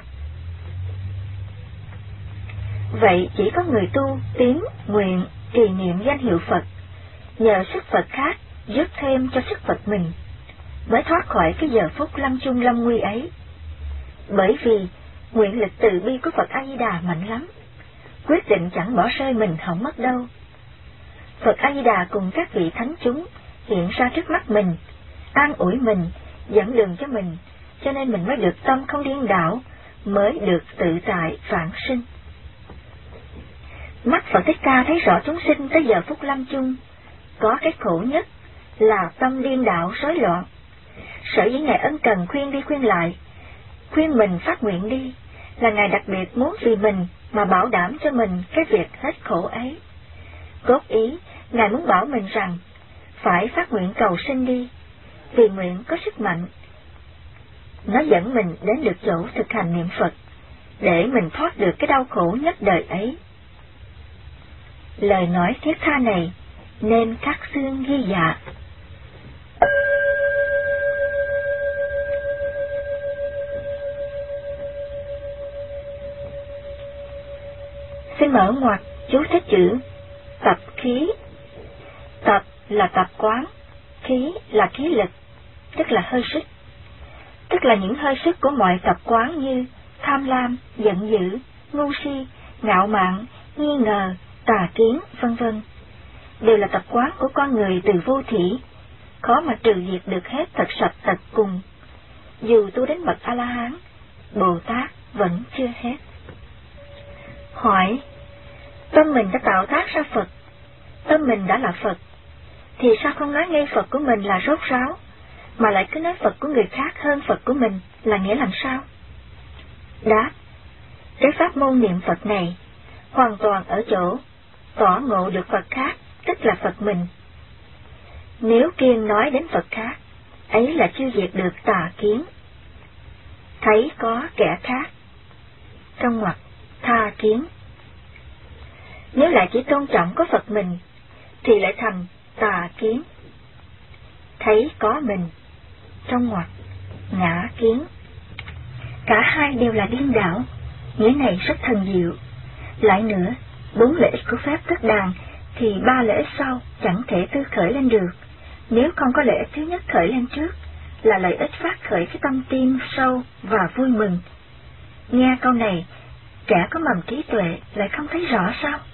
Speaker 2: Vậy chỉ có người tu tín nguyện trì niệm danh hiệu Phật, nhờ sức Phật khác giúp thêm cho sức Phật mình, mới thoát khỏi cái giờ phút lâm chung lâm nguy ấy. Bởi vì Nguyện lực từ bi của Phật A Di Đà mạnh lắm, quyết định chẳng bỏ rơi mình hỏng mất đâu. Phật A Di Đà cùng các vị thánh chúng hiện ra trước mắt mình, an ủi mình, dẫn đường cho mình, cho nên mình mới được tâm không điên đảo, mới được tự tại vãng sinh. Mắt Phật Thích Ca thấy rõ chúng sinh tới giờ phút lâm chung, có cái khổ nhất là tâm điên đảo rối loạn. Sở dĩ Ngài ân cần khuyên đi khuyên lại, khuyên mình phát nguyện đi, là Ngài đặc biệt muốn vì mình mà bảo đảm cho mình cái việc hết khổ ấy. Cốt ý, Ngài muốn bảo mình rằng, phải phát nguyện cầu sinh đi, vì nguyện có sức mạnh. Nó dẫn mình đến được chỗ thực hành niệm Phật, để mình thoát được cái đau khổ nhất đời ấy. Lời nói thiết tha này, nên các xương ghi dạ. Xin mở ngoặc chú thích chữ tập khí. Tập là tập quán, khí là khí lực, tức là hơi sức. Tức là những hơi sức của mọi tập quán như tham lam, giận dữ, ngu si, ngạo mạn, nghi ngờ, tà kiến, vân vân, đều là tập quán của con người từ vô thỉ, khó mà trừ diệt được hết thật sạch tật cùng. Dù tu đến bậc A-la-hán, Bồ Tát vẫn chưa hết. Hỏi, tâm mình đã tạo tác ra Phật, tâm mình đã là Phật, thì sao không nói ngay Phật của mình là rốt ráo, mà lại cứ nói Phật của người khác hơn Phật của mình là nghĩa làm sao? Đáp, cái pháp môn niệm Phật này hoàn toàn ở chỗ tỏ ngộ được Phật khác, tức là Phật mình. Nếu kiêng nói đến Phật khác, ấy là chưa diệt được tà kiến. Thấy có kẻ khác, trong ngoặc tha kiến. Nếu lại chỉ tôn trọng có Phật mình, thì lại thành tà kiến. Thấy có mình, trong ngoặc ngã kiến. Cả hai đều là điên đảo, nghĩa này rất thần diệu. Lại nữa, bốn lợi ích của Pháp Tất Đàn thì ba lợi ích sau chẳng thể tư khởi lên được. Nếu không có lợi ích thứ nhất khởi lên trước, là lợi ích phát khởi cái tâm tin sâu và vui mừng. Nghe câu này, kẻ có mầm trí tuệ lại không thấy rõ sao?